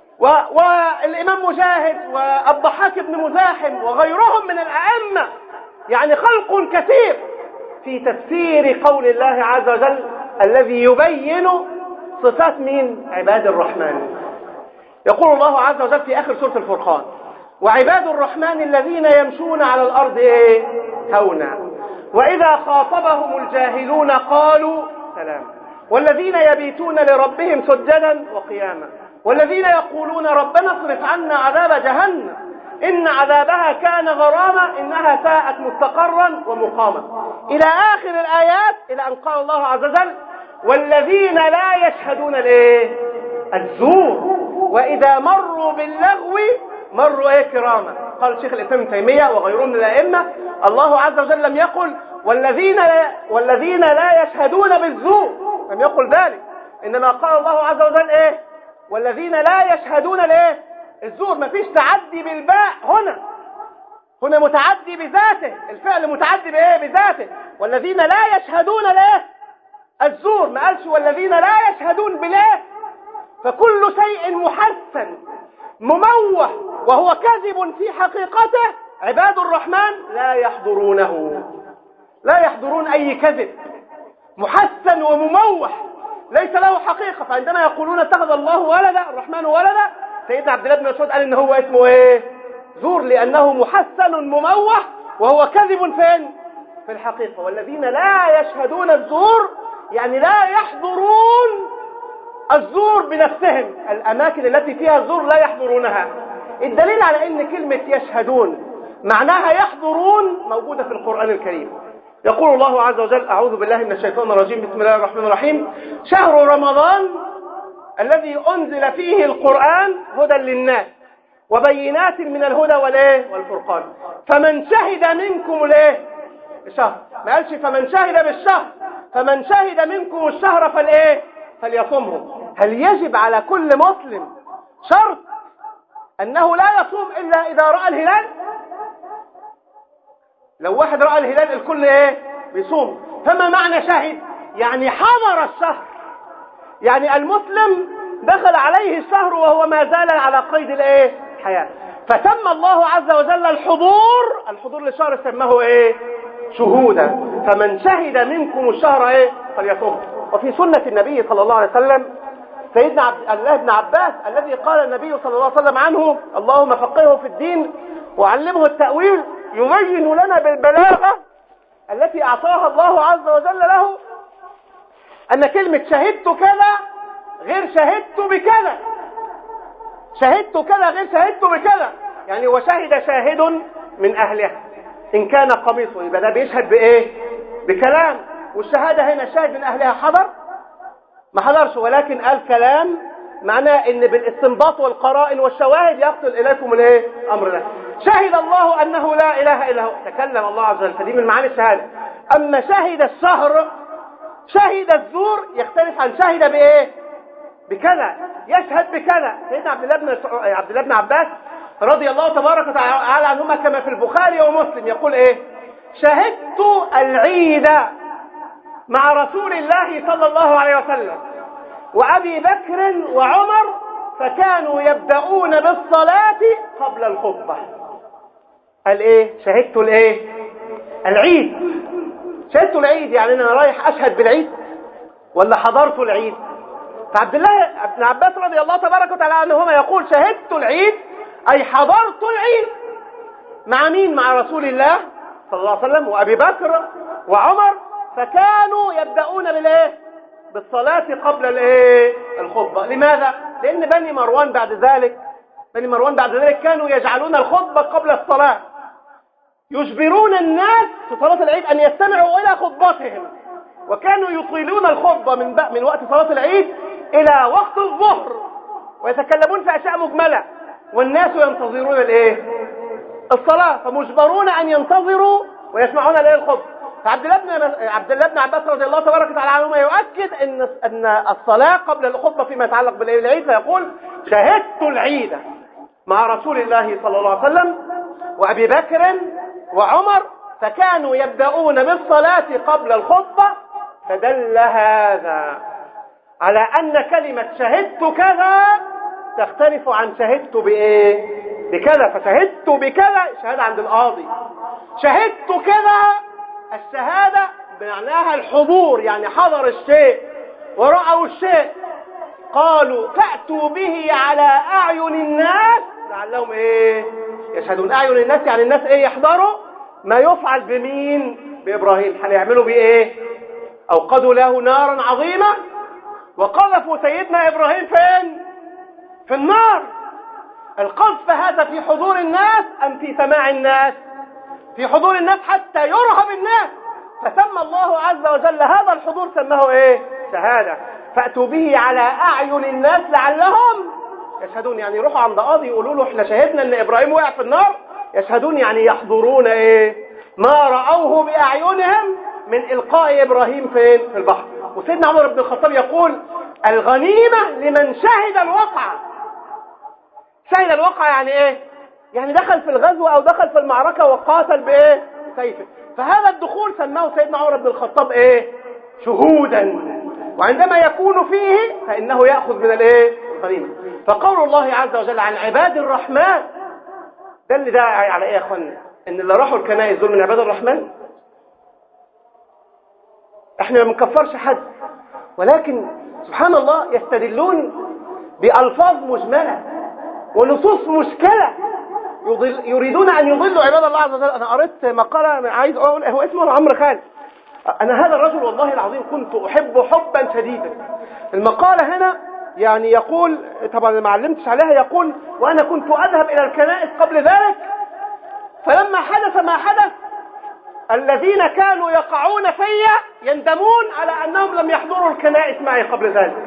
والإمام مجاهد والضحاك بن مزاحم وغيرهم من الأئمة، يعني خلق كثير في تفسير قول الله عز وجل الذي يبين صفات مين؟ عباد الرحمن. يقول الله عز وجل في آخر سورة الفرقان وعباد الرحمن الذين يمشون على الأرض إيه؟ هونا وإذا خاطبهم الجاهلون قالوا سلام والذين يبيتون لربهم سجدا وقياما والذين يقولون ربنا اصرف عنا عذاب جهنم إن عذابها كان غراما إنها ساءت مستقرا ومقاما إلى آخر الآيات، إلى أن قال الله عز وجل والذين لا يشهدون الايه؟ الزور وإذا مروا باللغو مروا ايه؟ كراما. قال شيخ الإسلام ابن تيمية وغيرهم من الأئمة الله عز وجل لم يقل والذين لا, والذين لا يشهدون بالزور، لم يقل ذلك، إنما قال الله عز وجل ايه؟ والذين لا يشهدون الايه؟ الزور. ما فيش تعدي بالباء هنا، هنا متعدي بذاته، الفعل متعدي بايه؟ بذاته. والذين لا يشهدون الايه؟ الزور. ما قالش والذين لا يشهدون بالله. فكل شيء محسن مموه وهو كذب في حقيقته عباد الرحمن لا يحضرونه، لا يحضرون أي كذب محسن ومموه ليس له حقيقة. فعندما يقولون اتخذ الله ولدا الرحمن ولدا، سيدنا عبد الله بن مسعود قال إن هو اسمه ايه؟ زور، لأنه محسن مموه وهو كذب فين؟ في الحقيقة. والذين لا يشهدون الزور يعني لا يحضرون الزور بنفسهم، الأماكن التي فيها الزور لا يحضرونها. الدليل على أن كلمة يشهدون معناها يحضرون موجودة في القرآن الكريم. يقول الله عز وجل أعوذ بالله من الشيطان الرجيم بسم الله الرحمن الرحيم شهر رمضان الذي أنزل فيه القرآن هدى للناس وبينات من الهدى والإيه؟ والفرقان فمن شهد منكم الإيه؟ الشهر. ما قالش فمن شهد بالشهر، فمن شهد منكم الشهر فالايه؟ فليصمه. هل يجب على كل مسلم شرط انه لا يصوم الا اذا راى الهلال؟ لو واحد راى الهلال الكل ايه؟ بيصوم. فما معنى شهد؟ يعني حضر الشهر، يعني المسلم دخل عليه الشهر وهو ما زال على قيد الايه؟ الحياه. فسمى الله عز وجل الحضور، الحضور للشهر سماه ايه؟ شهودا. فمن شهد منكم الشهر ايه؟ فليصوم. وفي سنة النبي صلى الله عليه وسلم سيدنا عبد الله بن عباس الذي قال النبي صلى الله عليه وسلم عنه اللهم فقهه في الدين وعلمه التأويل، يبين لنا بالبلاغة التي أعطاها الله عز وجل له أن كلمة شهدت كذا غير شهدت بكذا، شهدت كذا غير شهدت بكذا. يعني وشهد شاهد من أهلها إن كان قميصه، يبقى ده بيشهد بإيه؟ بكلام. والشهادة هنا شاهد من أهلها حضر؟ ما حضرش، ولكن قال كلام معناه إن بالاستنباط والقرائن والشواهد يصل إليكم الإيه؟ أمر الله. شهد الله أنه لا إله إلا هو، تكلم الله عز وجل، فدي من معاني الشهادة. أما شهد الشهر، شهد الزور يختلف عن شهد بإيه؟ بكذا، يشهد بكذا. سيدنا عبد الله بن عبد الله بن عباس رضي الله تبارك وتعالى عنهما كما في البخاري ومسلم يقول ايه؟ شهدت العيد مع رسول الله صلى الله عليه وسلم وأبي بكر وعمر فكانوا يبدأون بالصلاة قبل الخطبة. قال ايه؟ شهدت الايه؟ العيد. شهدت العيد يعني انا رايح اشهد بالعيد ولا حضرت العيد؟ فعبد الله بن عباس رضي الله تبارك وتعالى عنهما يقول شهدت العيد اي حضرت العيد. مع مين؟ مع رسول الله صلى الله عليه وسلم وابي بكر وعمر، فكانوا يبدأون بالايه؟ بالصلاة قبل الايه؟ الخطبة. لماذا؟ لان بني مروان بعد ذلك بني مروان بعد ذلك كانوا يجعلون الخطبة قبل الصلاة، يجبرون الناس في صلاة العيد ان يستمعوا الى خطبتهم، وكانوا يطيلون الخطبة من من وقت صلاة العيد الى وقت الظهر، ويتكلمون في اشياء مجملة، والناس ينتظرون الايه؟ الصلاة، فمجبرون ان ينتظروا ويسمعون الايه؟ الخطبة. فعبد الله بن عبد الله بن عباس رضي الله تبارك وتعالى عنهما يؤكد ان ان الصلاة قبل الخطبة فيما يتعلق بالعيد، فيقول شهدت العيد مع رسول الله صلى الله عليه وسلم وابي بكر وعمر فكانوا يبدأون بالصلاة قبل الخطبة. فدل هذا على أن كلمة شهدت كذا تختلف عن شهدت بإيه؟ بكذا. فشهدت بكذا شهادة عند القاضي، شهدت كذا الشهادة بمعناها الحضور، يعني حضر الشيء ورأوا الشيء، قالوا فأتوا به على أعين الناس لعلهم إيه؟ يشهدون. أعين الناس يعني الناس إيه؟ يحضروا ما يفعل بمين؟ بإبراهيم. هنعملوا بيه إيه؟ أوقدوا له نارا عظيمة وقذفوا سيدنا إبراهيم فين؟ في النار. القذف هذا في حضور الناس أم في سماع الناس؟ في حضور الناس حتى يرهب الناس، فسمى الله عز وجل هذا الحضور سماه إيه؟ شهادة. فأتوا به على أعين الناس لعلهم يشهدون، يعني يروحوا عند قاضي يقولوا له احنا شهدنا ان إبراهيم وقع في النار. يشهدون يعني يحضرون ايه؟ ما رأوه بأعينهم من إلقاء إبراهيم فين؟ في البحر. وسيدنا عمر بن الخطاب يقول الغنيمة لمن شهد الوقعة. شهد الوقعة يعني ايه؟ يعني دخل في الغزو او دخل في المعركة وقاتل بايه؟ سيفه. فهذا الدخول سماه سيدنا عمر بن الخطاب ايه؟ شهودا. وعندما يكون فيه فإنه يأخذ من الايه؟ الغنيمة. فقول الله عز وجل عن عباد الرحمن ده اللي داعي على ايه يا اخوانا؟ ان اللي راحوا الكنائس دول من عباد الرحمن. احنا ما بنكفرش حد، ولكن سبحان الله يستدلون بألفاظ مجملة ونصوص مشكلة، يضل يريدون ان يضلوا عباد الله عز وجل. انا قريت مقالة أنا عايز اقول هو اسمه عمرو خالد. انا هذا الرجل والله العظيم كنت احبه حبا شديدا. المقالة هنا يعني يقول، طبعا ما علمتش عليها، يقول وانا كنت اذهب الى الكنائس قبل ذلك، فلما حدث ما حدث الذين كانوا يقعون فيا يندمون على انهم لم يحضروا الكنائس معي قبل ذلك.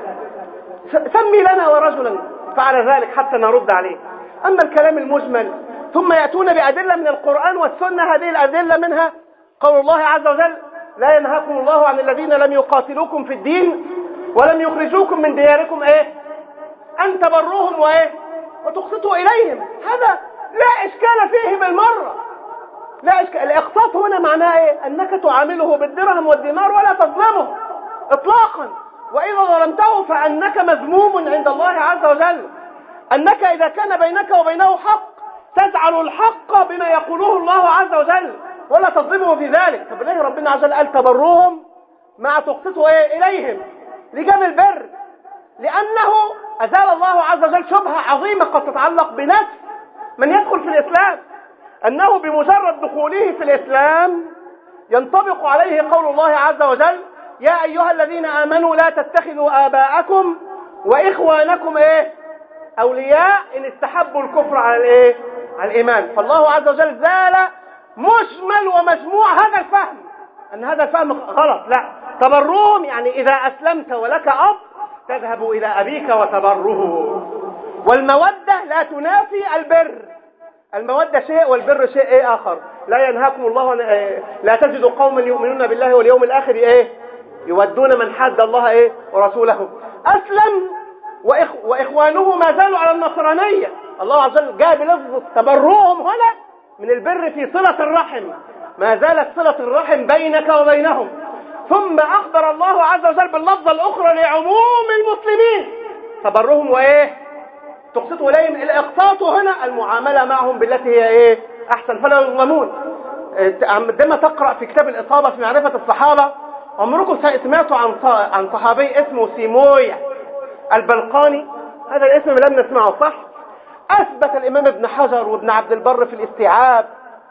سمي لنا ورجلا فعل ذلك حتى نرد عليه. اما الكلام المجمل ثم يأتون بأدلة من القرآن والسنة، هذه الأدلة منها قول الله عز وجل لا ينهاكم الله عن الذين لم يقاتلوكم في الدين ولم يخرجوكم من دياركم ايه؟ ان تبروهم وايه؟ وتقسطوا اليهم. هذا لا اشكال فيه بالمرة. لا اشكال. الاقساط هنا معناه ايه؟ انك تعامله بالدرهم والدينار ولا تظلمه اطلاقا، واذا ظلمته فانك مذموم عند الله عز وجل. انك اذا كان بينك وبينه حق تجعل الحق بما يقوله الله عز وجل ولا تظلمه في ذلك. فبالله ربنا عز وجل قال تبروهم مع تقسطوا ايه؟ اليهم لجمع البر، لأنه أزال الله عز وجل شبهة عظيمة قد تتعلق بنفس من يدخل في الإسلام، أنه بمجرد دخوله في الإسلام ينطبق عليه قول الله عز وجل يا أيها الذين آمنوا لا تتخذوا آباءكم وإخوانكم إيه؟ أولياء إن استحبوا الكفر على الإيه؟ على الإيمان. فالله عز وجل زال مشمل ومجموع هذا الفهم، أن هذا الفهم غلط. لا، تبرهم يعني إذا أسلمت ولك أب تذهب إلى أبيك وتبره. والمودة لا تنافي البر، المودة شيء والبر شيء إيه آخر. لا ينهاكم الله لا تجد قوما يؤمنون بالله واليوم الآخر إيه؟ يودون من حد الله إيه؟ ورسوله. أسلم وإخ وإخوانه ما زالوا على النصرانية. الله عز وجل جاء بلفظ تبرهم هنا من البر في صلة الرحم، ما زالت صلة الرحم بينك وبينهم. ثم أخبر الله عز وجل باللفظة الأخرى لعموم المسلمين تبرهم وإيه؟ تقسطوا إليهم. الإقساط هنا المعاملة معهم بالتي هي إيه؟ أحسن فلا يظلمون. عندما تقرأ في كتاب الإصابة في معرفة الصحابة، عمركم سمعتوا عن عن صحابي اسمه سيموية البلقاني؟ هذا الاسم لم نسمعه، صح؟ أثبت الإمام ابن حجر وابن عبد البر في الاستيعاب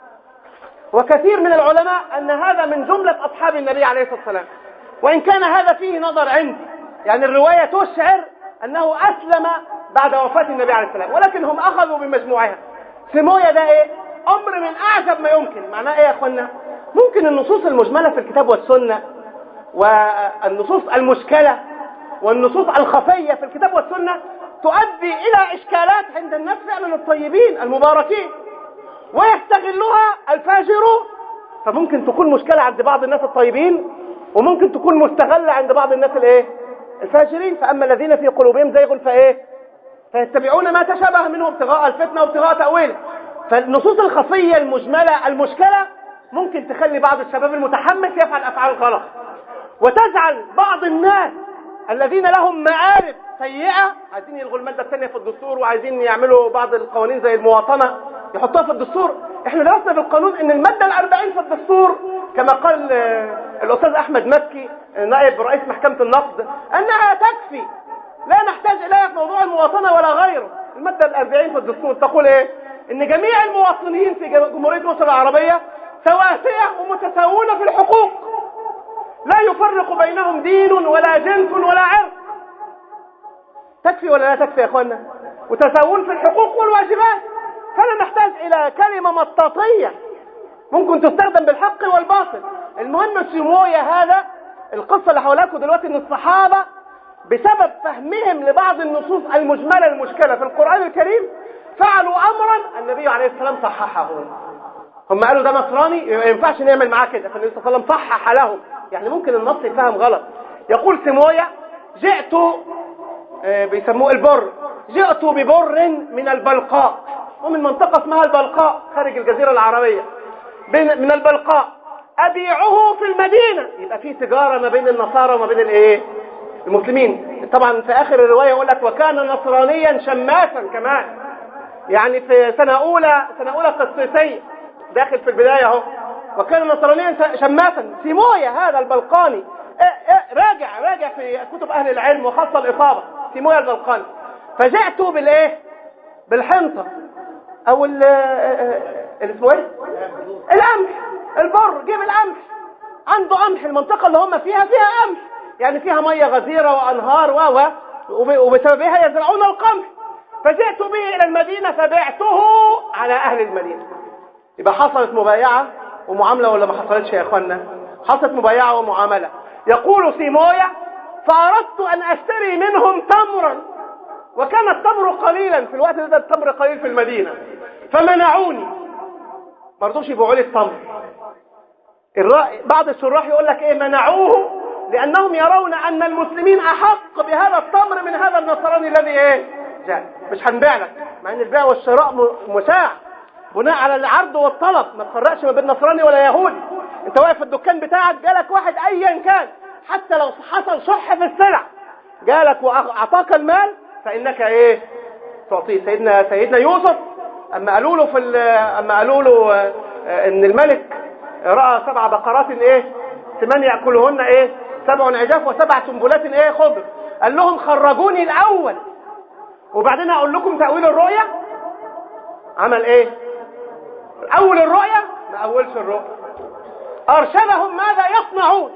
وكثير من العلماء أن هذا من جملة أصحاب النبي عليه الصلاة والسلام، وإن كان هذا فيه نظر عندي، يعني الرواية تشعر أنه أسلم بعد وفاة النبي عليه السلام، ولكن هم أخذوا بمجموعها. سيموية ده إيه؟ أمر من أعجب ما يمكن. معناه إيه يا أخوانا؟ ممكن النصوص المجملة في الكتاب والسنة والنصوص المشكلة والنصوص الخفية في الكتاب والسنة تؤدي إلى إشكالات عند الناس فعلا الطيبين المباركين، ويستغلها الفاجرون. فممكن تكون مشكلة عند بعض الناس الطيبين، وممكن تكون مستغلة عند بعض الناس الايه؟ الفاجرين. فأما الذين في قلوبهم زيغ فايه؟ فيتبعون ما تشابه منه ابتغاء الفتنة وابتغاء تأويله. فالنصوص الخفية المجملة المشكلة ممكن تخلي بعض الشباب المتحمس يفعل أفعال غلط، وتجعل بعض الناس الذين لهم معارف سيئة عايزين يلغوا المادة الثانية في الدستور، وعايزين يعملوا بعض القوانين زي المواطنة يحطوها في الدستور. احنا درسنا في القانون ان المادة الأربعين في الدستور كما قال الأستاذ أحمد مكي نائب رئيس محكمة النقد أنها تكفي، لا نحتاج إليها في موضوع المواطنة ولا غيره. المادة الأربعين في الدستور تقول ايه؟ ان جميع المواطنين في جمهورية مصر العربية سواسية ومتساوون في الحقوق، لا يفرق بينهم دين ولا جنس ولا عرق. تكفي ولا لا تكفي يا اخوانا؟ وتساوون في الحقوق والواجبات. فلا نحتاج الى كلمة مطاطية ممكن تستخدم بالحق والباطل. المهم سيموية هذا القصة اللي حولكم دلوقتي ان الصحابة بسبب فهمهم لبعض النصوص المجملة المشكلة في القرآن الكريم فعلوا امرا النبي عليه السلام صححه. هم قالوا ده نصراني ما ينفعش نعمل معاه كده، فالنبي صلى الله عليه وسلم صحح لهم. يعني ممكن النص يفهم غلط. يقول سيموية جئت آه بيسموه البر، جئت ببر من البلقاء، ومن منطقة اسمها البلقاء خارج الجزيرة العربية، من البلقاء أبيعه في المدينة. يبقى في تجارة ما بين النصارى وما بين الايه؟ المسلمين. طبعا في آخر الرواية يقول لك وكان نصرانيا شماسا كمان، يعني في سنة أولى سنة أولى قسطنطينية داخل في البداية اهو، وكان نصرانيا شماسا. سيموية هذا البلقاني إيه إيه راجع راجع في كتب أهل العلم وخاصة الإصابة، سيموية البلقاني. فجئت بالايه؟ بالحنطة او ال اسمه ايه؟ القمح، البر. جيب القمح، عنده قمح. المنطقة اللي هم فيها فيها قمح، يعني فيها مية غزيرة وأنهار و وبسببها يزرعون القمح. فجئت به إلى المدينة فبعته على أهل المدينة. يبقى حصلت مبايعة ومعاملة ولا ما حصلتش يا اخوانا؟ حصلت مبايعة ومعاملة. يقول سيموية فأردت أن أشتري منهم تمرا، وكان التمر قليلا في الوقت ده، التمر قليل في المدينة، فمنعوني، ما رضوش يبيعوا لي التمر. بعض الشراح يقول لك ايه؟ منعوه لأنهم يرون أن المسلمين أحق بهذا التمر من هذا النصراني الذي ايه؟ جاء. مش هنبيع لك، مع ان البيع والشراء مساع بناء على العرض والطلب، ما تفرقش ما بين نصراني ولا يهودي. انت واقف في الدكان بتاعك جالك واحد ايا كان، حتى لو حصل شح في السلع، جالك واعطاك المال فانك ايه؟ تعطيه. سيدنا سيدنا يوسف اما قالوا له في اما قالوا له ان الملك راى سبع بقرات ايه؟ ثمان ياكلهن ايه؟ سبع عجاف وسبع سنبلات ايه؟ خضر. قال لهم خرجوني الاول وبعدين اقول لكم تاويل الرؤيا. عمل ايه؟ اول الرؤيا ما اولش الرؤيا، ارشدهم ماذا يصنعون.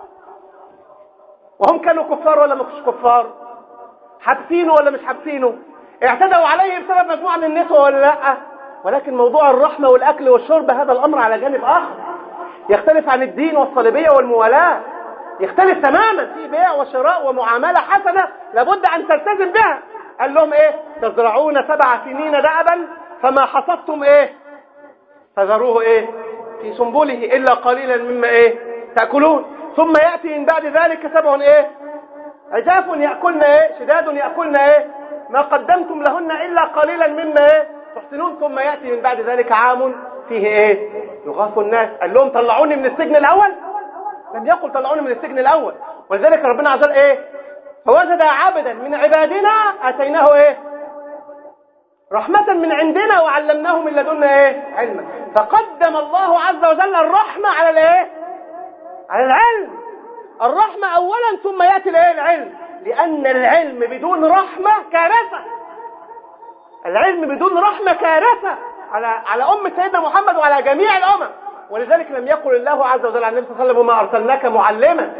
وهم كانوا كفار ولا مش كفار؟ حابسينه ولا مش حابسينه؟ اعتدوا عليه بسبب مجموعة من النسوة ولا لا؟ ولكن موضوع الرحمة والاكل والشرب هذا الامر على جانب اخر يختلف عن الدين والصليبية والموالاة، يختلف تماما. في بيع وشراء ومعاملة حسنة لابد ان تلتزم بها. قال لهم ايه؟ تزرعون سبع سنين دأبا فما حصدتم ايه؟ فذروه ايه؟ في سنبله الا قليلا مما ايه؟ تأكلون. ثم يأتي من بعد ذلك سبع ايه؟ عجاف يأكلن ايه شداد يأكلن ايه ما قدمتم لهن إلا قليلا مما ايه تحسنون ثم يأتي من بعد ذلك عام فيه ايه يغاث الناس. قال لهم طلعوني من السجن الأول؟ لم يقل طلعوني من السجن الأول. ولذلك ربنا عز وجل ايه فوجد عبدا من عبادنا آتيناه ايه رحمة من عندنا وعلمناه من لدنا ايه علما. فقدم الله عز وجل الرحمة على الايه على العلم. الرحمة اولا ثم يأتي الايه العلم، لان العلم بدون رحمة كارثة. العلم بدون رحمة كارثة على على أمة سيدنا محمد وعلى جميع الأمم. ولذلك لم يقل الله عز وجل عن النبي صلى الله عليه وسلم وما أرسلناك معلما،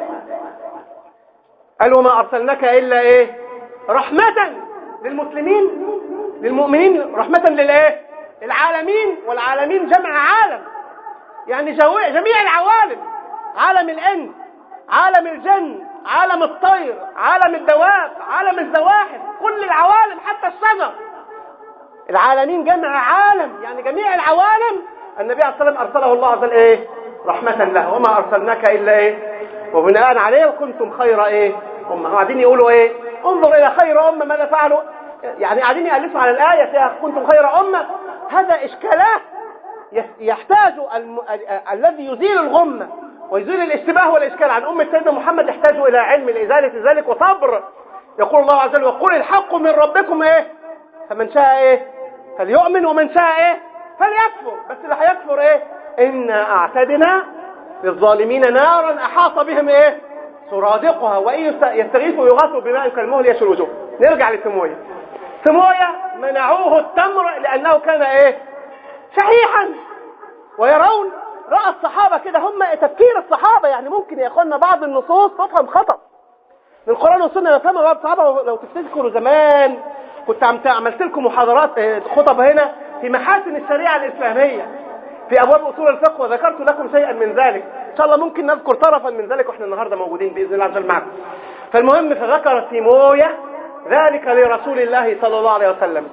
قال وما أرسلناك إلا إيه رحمة للمسلمين للمؤمنين، رحمة للإيه العالمين. والعالمين جمع عالم، يعني جميع العوالم، عالم الإنس، عالم الجن، عالم الطير، عالم الدواب، عالم الزواحف، كل العوالم حتى الشجر. العالمين جمع عالم، يعني جميع العوالم النبي عليه الصلاة والسلام أرسله الله عز وجل إيه رحمة له. وما أرسلناك إلا إيه وبناء عليه وكنتم خير إيه أمة. قاعدين يقولوا إيه انظر إلى خير أمة ماذا فعلوا، يعني قاعدين يألفوا على الآية فيها كنتم خير أمة. هذا إشكالات يحتاج الم... الذي يزيل الغمة ويزيل الاشتباه والإشكال عن أمة سيدنا محمد يحتاج إلى علم لإزالة ذلك وصبر. يقول الله عز وجل وقل الحق من ربكم إيه فمن شاء إيه فليؤمن ومن شاء إيه فليكفر. بس اللي هيكفر إيه إنا أعتدنا للظالمين نارا أحاط بهم إيه سرادقها وإن يستغيثوا يغاثوا بماء كالمهل يشوي الوجوه. نرجع لسموية. سموية منعوه التمر لأنه كان إيه شحيحا. ويرون رأى الصحابة كده، هم تفكير الصحابة يعني ممكن يا أخوانا بعض النصوص تفهم خطأ من القرآن والسنة. يفهمها بعض الصحابة. لو تفتكروا زمان كنت عملت لكم محاضرات خطب هنا في محاسن الشريعة الإسلامية في أبواب أصول الفقه وذكرت لكم شيئا من ذلك. إن شاء الله ممكن نذكر طرفا من ذلك وإحنا النهاردة موجودين بإذن الله عز وجل معكم. فالمهم فذكر سيموية ذلك لرسول الله صلى الله عليه وسلم.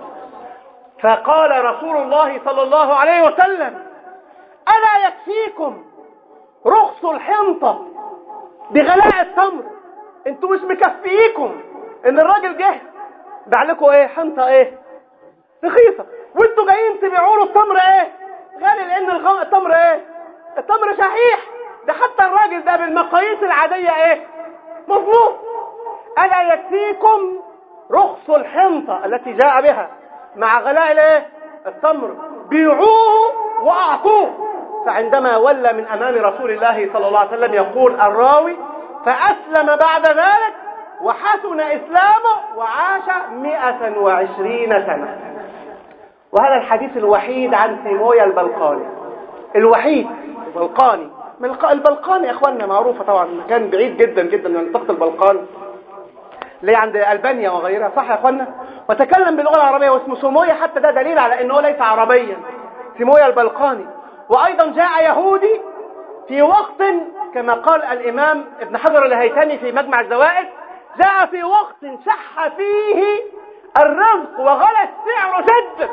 فقال رسول الله صلى الله عليه وسلم ألا يكفيكم رخص الحنطة بغلاء التمر؟ انتوا مش مكفيكم ان الراجل جه باع لكم ايه حنطة ايه رخيصة وانتوا جايين تبيعوا له التمر ايه غالي، لان التمر ايه التمر شحيح. ده حتى الراجل ده بالمقاييس العادية ايه مظلوم. ألا يكفيكم رخص الحنطة التي جاء بها مع غلاء الايه التمر بيعوه واعطوه. فعندما ولى من امام رسول الله صلى الله عليه وسلم يقول الراوي فاسلم بعد ذلك وحسن اسلامه وعاش مئة وعشرين سنة. وهذا الحديث الوحيد عن سيموية البلقاني، الوحيد البلقاني. من البلقان يا اخواننا معروفة طبعا، مكان بعيد جدا جدا من منطقة البلقان اللي عند ألبانيا وغيرها، صح يا اخواننا؟ وتكلم باللغة العربية واسمه سيموية، حتى ده دليل على انه ليس عربيا، سيموية البلقاني. وايضا جاء يهودي في وقت كما قال الامام ابن حجر الهيثمي في مجمع الزوائد جاء في وقت شح فيه الرزق وغلى السعر جدا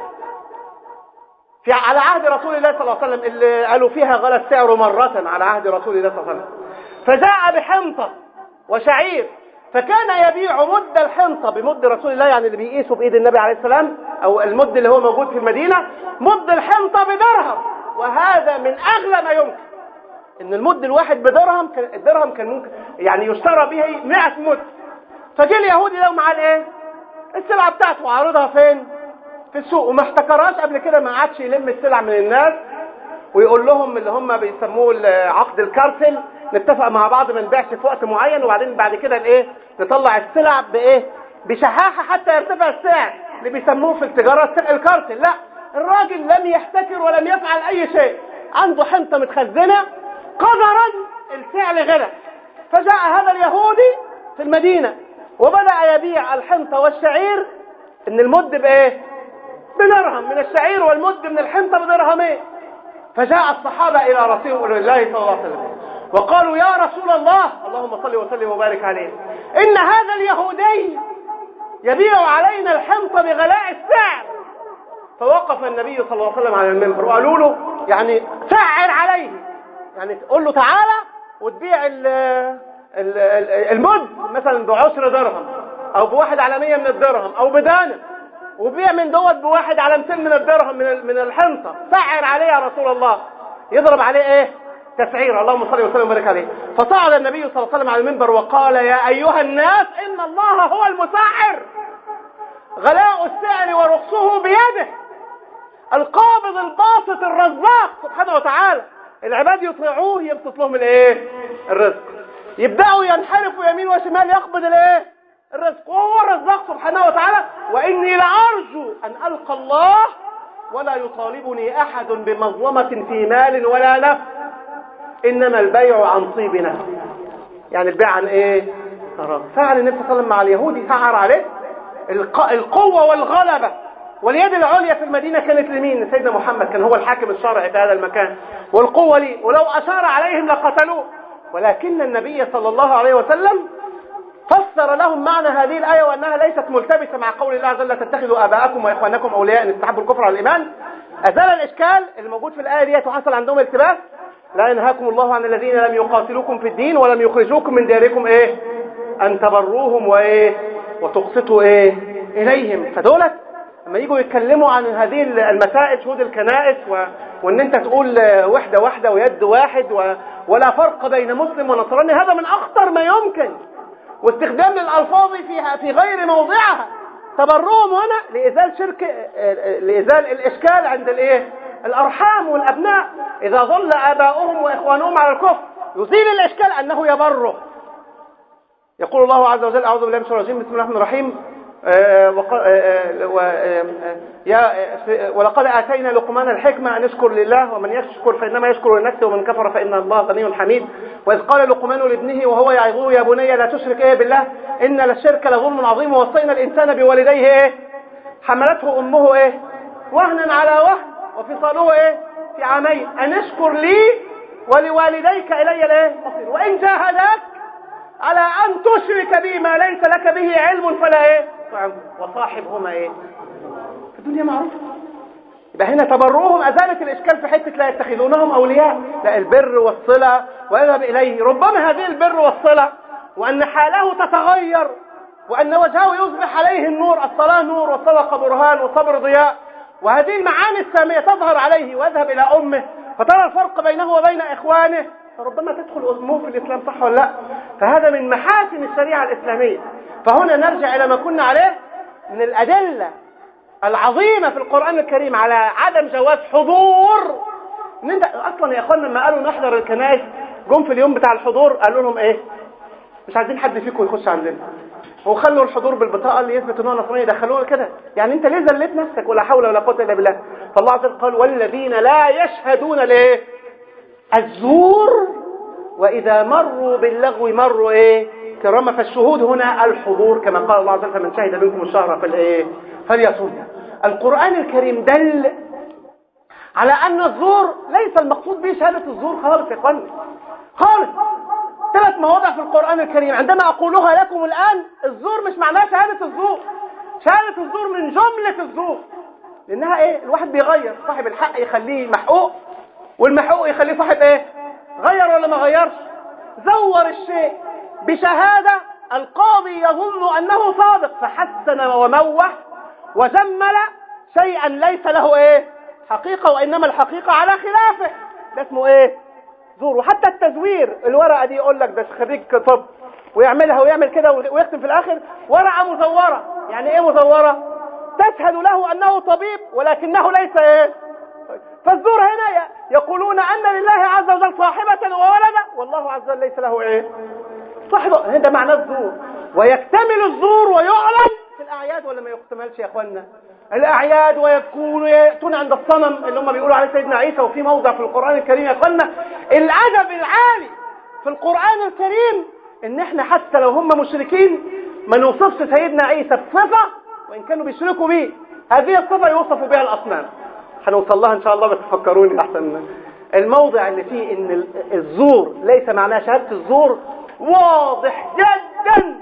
في على عهد رسول الله صلى الله عليه وسلم، اللي قالوا فيها غلى السعر مرة على عهد رسول الله صلى الله عليه وسلم. فجاء بحنطة وشعير، فكان يبيع مد الحنطة بمد رسول الله، يعني اللي بيقيسوا بإيد النبي عليه السلام أو المد اللي هو موجود في المدينة، مد الحنطة بدرهم. وهذا من أغلى ما يمكن، إن المد الواحد بدرهم. كان الدرهم كان ممكن يعني يشترى به مئة مد. فجاء اليهودي ده مع الايه السلعة بتاعته وعارضها فين في السوق، وما احتكراش قبل كده، ما عادش يلم السلع من الناس ويقول لهم اللي هم بيسموه عقد الكارتل، نتفق مع بعض ما نبيعش في وقت معين وبعدين بعد كده الايه نطلع السلع بايه بشحاحه حتى يرتفع السعر، اللي بيسموه في التجاره الكارتل. لا، الراجل لم يحتكر ولم يفعل اي شيء، عنده حنطه متخزنه قدرا السعر غلى. فجاء هذا اليهودي في المدينه وبدأ يبيع الحنطة والشعير، ان المد بايه بدرهم من الشعير والمد من الحنطة بدرهمين. فجاء الصحابة الى رسول الله صلى الله عليه وسلم وقالوا يا رسول الله، اللهم صل وسلم وبارك عليه، ان هذا اليهودي يبيع علينا الحنطة بغلاء السعر. فوقف النبي صلى الله عليه وسلم على المنبر وقالوا له يعني سعر عليه، يعني تقول له تعالى وتبيع المد مثلا بعشر درهم او بواحد على مية من الدرهم او بدانة، وبيع من دوت بواحد على مئتين من الدرهم من من الحنطة، سعر عليه يا رسول الله، يضرب عليه ايه؟ تسعير. اللهم صل وسلم وبارك عليه. فصعد النبي صلى الله عليه وسلم على المنبر وقال: يا ايها الناس ان الله هو المسعر، غلاء السعر ورخصه بيده، القابض الباسط الرزاق سبحانه وتعالى. العباد يطيعوه يبسط لهم الايه؟ الرزق. يبداوا ينحرفوا يمين وشمال يقبض الايه؟ الرزق. وهو الرزاق سبحانه وتعالى. واني لارجو ان القى الله ولا يطالبني احد بمظلمه في مال ولا نفس، انما البيع عن طيب نفس. يعني البيع عن ايه؟ فعل النبي صلى الله عليه وسلم مع اليهودي، سعر عليه. القوه والغلبه واليد العليا في المدينه كانت لمين؟ سيدنا محمد، كان هو الحاكم الشرعي في هذا المكان، والقوه لي، ولو اشار عليهم لقتلوه. ولكن النبي صلى الله عليه وسلم فسر لهم معنى هذه الآية وأنها ليست ملتبسة مع قول الله عز وجل: تتخذوا آباءكم وإخوانكم أولياء إن استحبوا الكفر على الإيمان. أزال الإشكال اللي موجود في الآية دي وحصل عندهم التباس. لا ينهاكم الله عن الذين لم يقاتلوكم في الدين ولم يخرجوكم من دياركم إيه؟ أن تبروهم وإيه؟ وتقسطوا إيه؟ إليهم. فدولت لما يجوا يتكلموا عن هذه المسائل، شهود الكنائس و... وان انت تقول وحده واحده ويد واحد و... ولا فرق بين مسلم ونصراني، هذا من اخطر ما يمكن، واستخدام للالفاظ فيها في غير موضعها. تبرهم هنا لازال شرك، لازال الاشكال عند الايه؟ الارحام والابناء. اذا ظل اباؤهم واخوانهم على الكفر يزيل الاشكال انه يبره. يقول الله عز وجل: اعوذ بالله من الشيطان الرجيم، بسم الله الرحمن الرحيم. ولقد آتينا لقمان الحكمة أن يشكر لله، ومن يشكر فإنما يشكر لنفسه، ومن كفر فإن الله غني حميد. وإذ قال لقمان لابنه وهو يعظه: يا بني لا تشرك إيه بالله إن الشرك لظلم عظيم، ووصينا الإنسان بوالديه إيه؟ حملته أمه إيه؟ وهنا على وهن، وفصاله إيه؟ في عامين، أن اشكر لي ولوالديك إلي الإيه؟ مصير. وإن جاهداك على أن تشرك بي ما ليس لك به علم فلا إيه؟ وصاحبهما إيه؟ في الدنيا معروفة. يبقى هنا تبرهم أزالت الإشكال في حتة لا يتخذونهم أولياء، لا، البر والصلة ويذهب إليه. ربما هذه البر والصلة وأن حاله تتغير وأن وجهه يصبح عليه النور، الصلاة نور والصدقة برهان والصبر ضياء، وهذه المعاني السامية تظهر عليه ويذهب إلى أمه فترى الفرق بينه وبين إخوانه، فربما تدخل أمه في الإسلام، صح ولا لا؟ فهذا من محاسن الشريعة الإسلامية. فهنا نرجع إلى ما كنا عليه من الأدلة العظيمة في القرآن الكريم على عدم جواز حضور. إن انت أصلا يا أخوانا لما قالوا نحضر الكنائس، جم في اليوم بتاع الحضور قالوا لهم إيه؟ مش عايزين حد فيكم يخش عندنا، وخلوا الحضور بالبطاقة اللي يثبت إنه نصراني يدخلوه كده. يعني أنت ليه ذليت نفسك؟ ولا حول ولا قوة إلا بالله. فالله عز وجل قال: والذين لا يشهدون ليه؟ الزور وإذا مروا باللغو مروا إيه؟ كرامة. فالشهود هنا الحضور، كما قال الله عز وجل: فمن شهد منكم الشهر فالإيه؟ فليصوم. القرآن الكريم دل على أن الزور ليس المقصود به شهادة الزور خالص يا إخواني، خالص. ثلاث مواضع في القرآن الكريم عندما أقولها لكم الآن، الزور مش معناها شهادة الزور. شهادة الزور من جملة الزور، لأنها إيه؟ الواحد بيغير، صاحب الحق يخليه محقوق، والمحقوق يخليه صاحب إيه؟ غير ولا ما غيرش؟ زور الشيء بشهادة القاضي يظن أنه صادق فحسن وموه وجمل شيئا ليس له إيه؟ حقيقة، وإنما الحقيقة على خلافه. ده اسمه إيه؟ زور. وحتى التزوير، الورقة دي يقول لك ده خريج طب ويعملها ويعمل كده ويختم في الآخر ورقة مزورة. يعني إيه مزورة؟ تشهد له أنه طبيب ولكنه ليس إيه؟ فالزور هنا يقولون أن لله عز وجل صاحبة وولدا والله عز وجل ليس له إيه؟ صاحبة. هذا معنى الزور. ويكتمل الزور ويعلن في الأعياد ولا ما يكتملش يا أخوانا؟ الأعياد ويكونوا يأتون عند الصنم اللي هم بيقولوا عليه سيدنا عيسى. وفي موضع في القرآن الكريم يا أخوانا العجب العالي في القرآن الكريم إن إحنا حتى لو هم مشركين ما نوصفش سيدنا عيسى بصفة، وإن كانوا بيشركوا به هذه الصفة يوصفوا بها الأصنام. هنوصل لها إن شاء الله، بس تفكروني أحسن. الموضع اللي فيه إن الزور ليس معناه شهادة الزور واضح جدا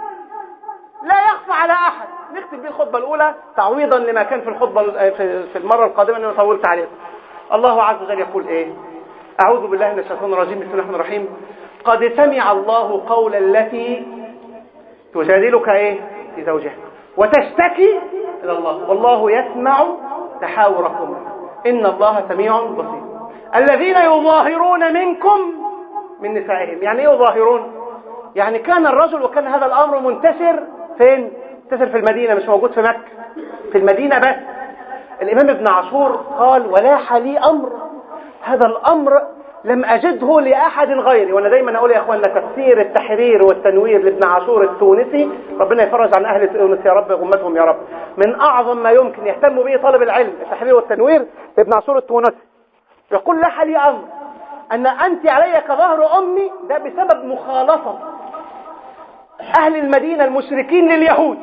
لا يخفى على أحد. نختم به الخطبة الأولى تعويضا لما كان في الخطبة في المرة القادمة أن أنا طولت عليه. الله عز وجل يقول إيه؟ أعوذ بالله من الشيطان الرجيم. بسم الله الرحمن الرحيم. قد سمع الله قول التي تجادلك إيه في زوجها وتشتكي إلى الله والله يسمع تحاوركم إن الله سميع بصير. الذين يظاهرون منكم من نسائهم. يعني إيه يظاهرون؟ يعني كان الرجل وكان هذا الأمر منتشر فين؟ منتشر في المدينة، مش موجود في مكة، في المدينة بس. الإمام ابن عاشور قال ولاح لي أمر، هذا الأمر لم أجده لأحد غيري. وأنا دايما أقول يا أخوانا تفسير التحرير والتنوير لابن عاشور التونسي، ربنا يفرج عن أهل تونس يا رب غمتهم يا رب، من أعظم ما يمكن يهتم به طالب العلم التحرير والتنوير لابن عاشور التونسي. يقول لاح لي أمر أن أنت علي كظهر أمي، ده بسبب مخالطة أهل المدينة المشركين لليهود.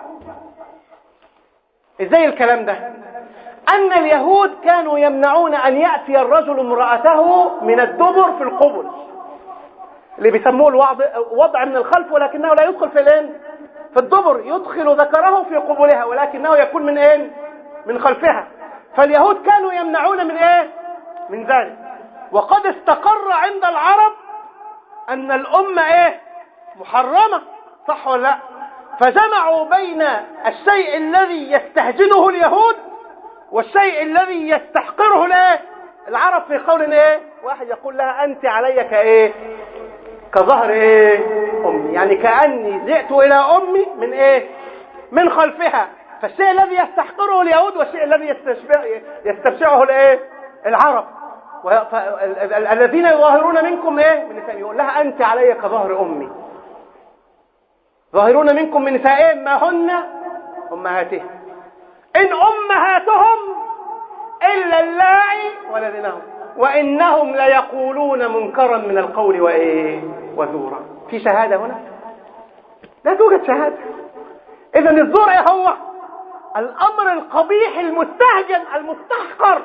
إزاي الكلام ده؟ أن اليهود كانوا يمنعون أن يأتي الرجل امرأته من الدبر في القبل، اللي بيسموه الوضع وضع من الخلف، ولكنه لا يدخل في الين في الدبر، يدخل ذكره في قبلها ولكنه يكون من ايه؟ من خلفها. فاليهود كانوا يمنعون من ايه؟ من ذلك. وقد استقر عند العرب أن الأمة ايه؟ محرمة، صح ولا لا؟ فجمعوا بين الشيء الذي يستهجنه اليهود والشيء الذي يستحقره الايه؟ العرب، في قول ايه؟ واحد يقول لها انت علي كايه؟ كظهر ايه؟ امي، يعني كاني جئت الى امي من ايه؟ من خلفها. فالشيء الذي يستحقره اليهود والشيء الذي يستبشعه الايه؟ العرب. الذين يظاهرون منكم ايه؟ من نسائهم، يقول لها انت علي كظهر امي. ظاهرون منكم من نسائهم ما هن امهاتهم إن أمهاتهم إلا اللائي ولدنهم وإنهم ليقولون منكرا من القول وإيه؟ وزورا. في شهادة هنا؟ لا توجد شهادة. إذن الزور إيه هو؟ الأمر القبيح المستهجن المستحقر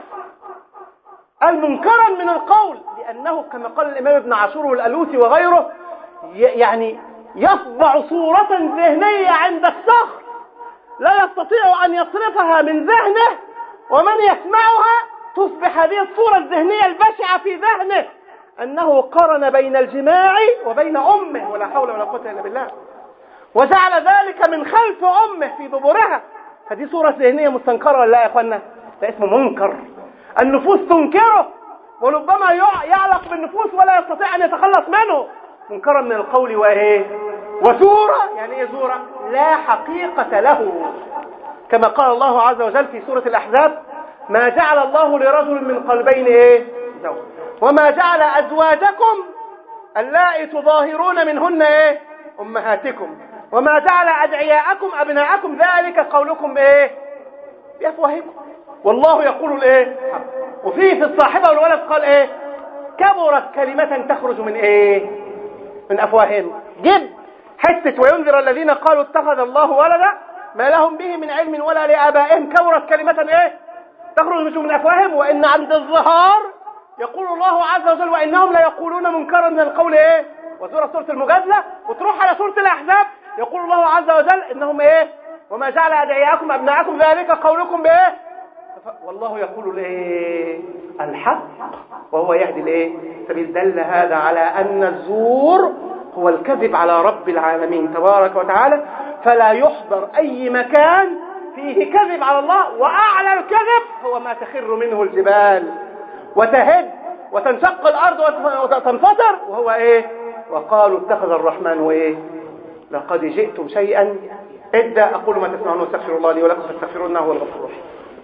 المنكرا من القول، لأنه كما قال الإمام ابن عاشور والألوسي وغيره يعني يطبع صورة ذهنية عند الشخص لا يستطيع أن يصرفها من ذهنه، ومن يسمعها تصبح هذه الصورة الذهنية البشعة في ذهنه أنه قرن بين الجماع وبين أمه، ولا حول ولا قوة إلا بالله، وجعل ذلك من خلف أمه في دبرها. هذه صورة ذهنية مستنكرة ولا لا يا أخوانا؟ ده اسمه منكر، النفوس تنكره وربما يعلق بالنفوس ولا يستطيع أن يتخلص منه. منكرا من القول وإيه؟ وزورا. يعني إيه زورا؟ لا حقيقة له، كما قال الله عز وجل في سورة الأحزاب ما جعل الله لرجل من قلبين إيه؟ زوج، وما جعل أزواجكم اللائي تظاهرون منهن إيه؟ أمهاتكم، وما جعل أدعياءكم أبناءكم ذلك قولكم بإيه؟ بأفواهكم والله يقول الإيه؟ وفيه في الصاحبة والولد قال إيه؟ كبرت كلمة تخرج من إيه؟ من أفواههم. جد حتة وينذر الذين قالوا اتخذ الله ولدا ما لهم به من علم ولا لآبائهم كبرت كلمة إيه؟ تخرج من أفواههم. وإن عند الظهار يقول الله عز وجل وإنهم لا يقولون منكرا من القول إيه؟ وسورة سورة المجادلة. وتروح على سورة الأحزاب يقول الله عز وجل إنهم إيه؟ وما جعل أدعياءكم أبناءكم ذلك قولكم بإيه؟ والله يقول الإيه؟ الحق وهو يهدي الإيه؟ سبيل. دل هذا على أن الزور هو الكذب على رب العالمين تبارك وتعالى، فلا يحضر أي مكان فيه كذب على الله. وأعلى الكذب هو ما تخر منه الجبال وتهد وتنشق الأرض وتنفطر، وهو إيه؟ وقالوا اتخذ الرحمن وإيه؟ لقد جئتم شيئا إدا. أقول ما تسمعون واستغفر الله لي ولكم فاستغفروه إنه هو الغفور الرحيم.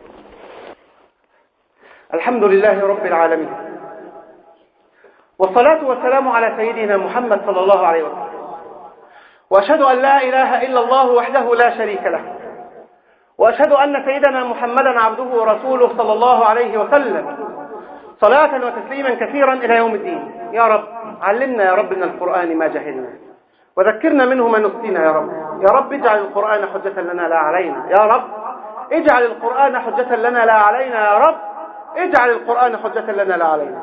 الحمد لله رب العالمين، والصلاة والسلام على سيدنا محمد صلى الله عليه وسلم، وأشهد أن لا إله إلا الله وحده لا شريك له، وأشهد أن سيدنا محمدا عبده ورسوله صلى الله عليه وسلم، صلاة وتسليما كثيرا إلى يوم الدين. يا رب علمنا يا رب من القرآن ما جهلنا، وذكرنا منه ما نسينا يا رب. يا رب اجعل القرآن حجة لنا لا علينا، يا رب اجعل القرآن حجة لنا لا علينا، يا رب اجعل القرآن حجة لنا لا علينا.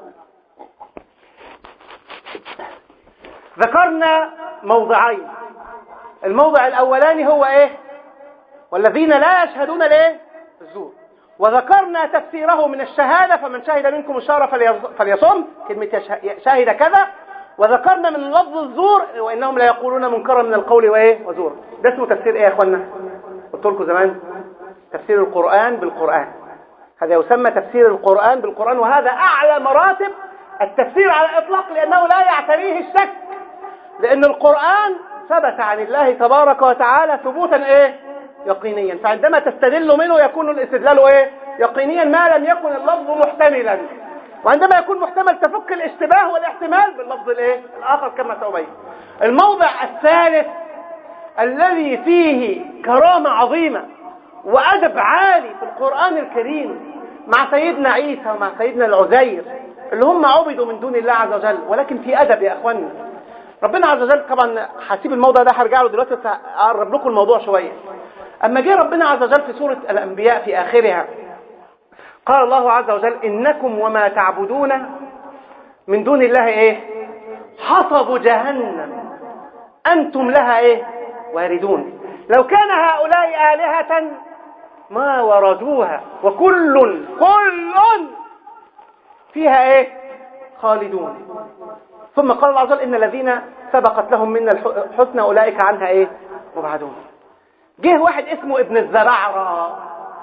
ذكرنا موضعين. الموضع الأولاني هو إيه؟ والذين لا يشهدون ليه؟ الزور. وذكرنا تفسيره من الشهادة فمن شهد منكم الشهر فليصم، كلمة شهد كذا. وذكرنا من لفظ الزور وإنهم لا يقولون منكرا من القول وإيه وزور. ده اسمه تفسير إيه يا أخوانا؟ قلت لكم زمان تفسير القرآن بالقرآن، هذا يسمى تفسير القرآن بالقرآن، وهذا أعلى مراتب التفسير على الإطلاق، لأنه لا يعتريه الشك، لأن القرآن ثبت عن الله تبارك وتعالى ثبوتا إيه يقينيا، فعندما تستدل منه يكون الاستدلال إيه يقينيا ما لم يكن اللفظ محتملا، وعندما يكون محتمل تفك الاشتباه والاحتمال باللفظ الإيه الآخر كما سأبين. الموضع الثالث الذي فيه كرامة عظيمة وأدب عالي في القرآن الكريم مع سيدنا عيسى ومع سيدنا العزير اللي هم عبدوا من دون الله عز وجل، ولكن في أدب يا أخواننا. ربنا عز وجل طبعا هسيب الموضوع ده هرجع له دلوقتي، أقرب لكم الموضوع شوية. أما جه ربنا عز وجل في سورة الأنبياء في آخرها قال الله عز وجل إنكم وما تعبدون من دون الله إيه حصب جهنم أنتم لها إيه واردون لو كان هؤلاء آلهة ما وردوها وكل كل فيها إيه خالدون. ثم قال الله عز وجل إن الذين سبقت لهم منا الحسنى أولئك عنها إيه مبعدون. جه واحد اسمه ابن الزبعرة،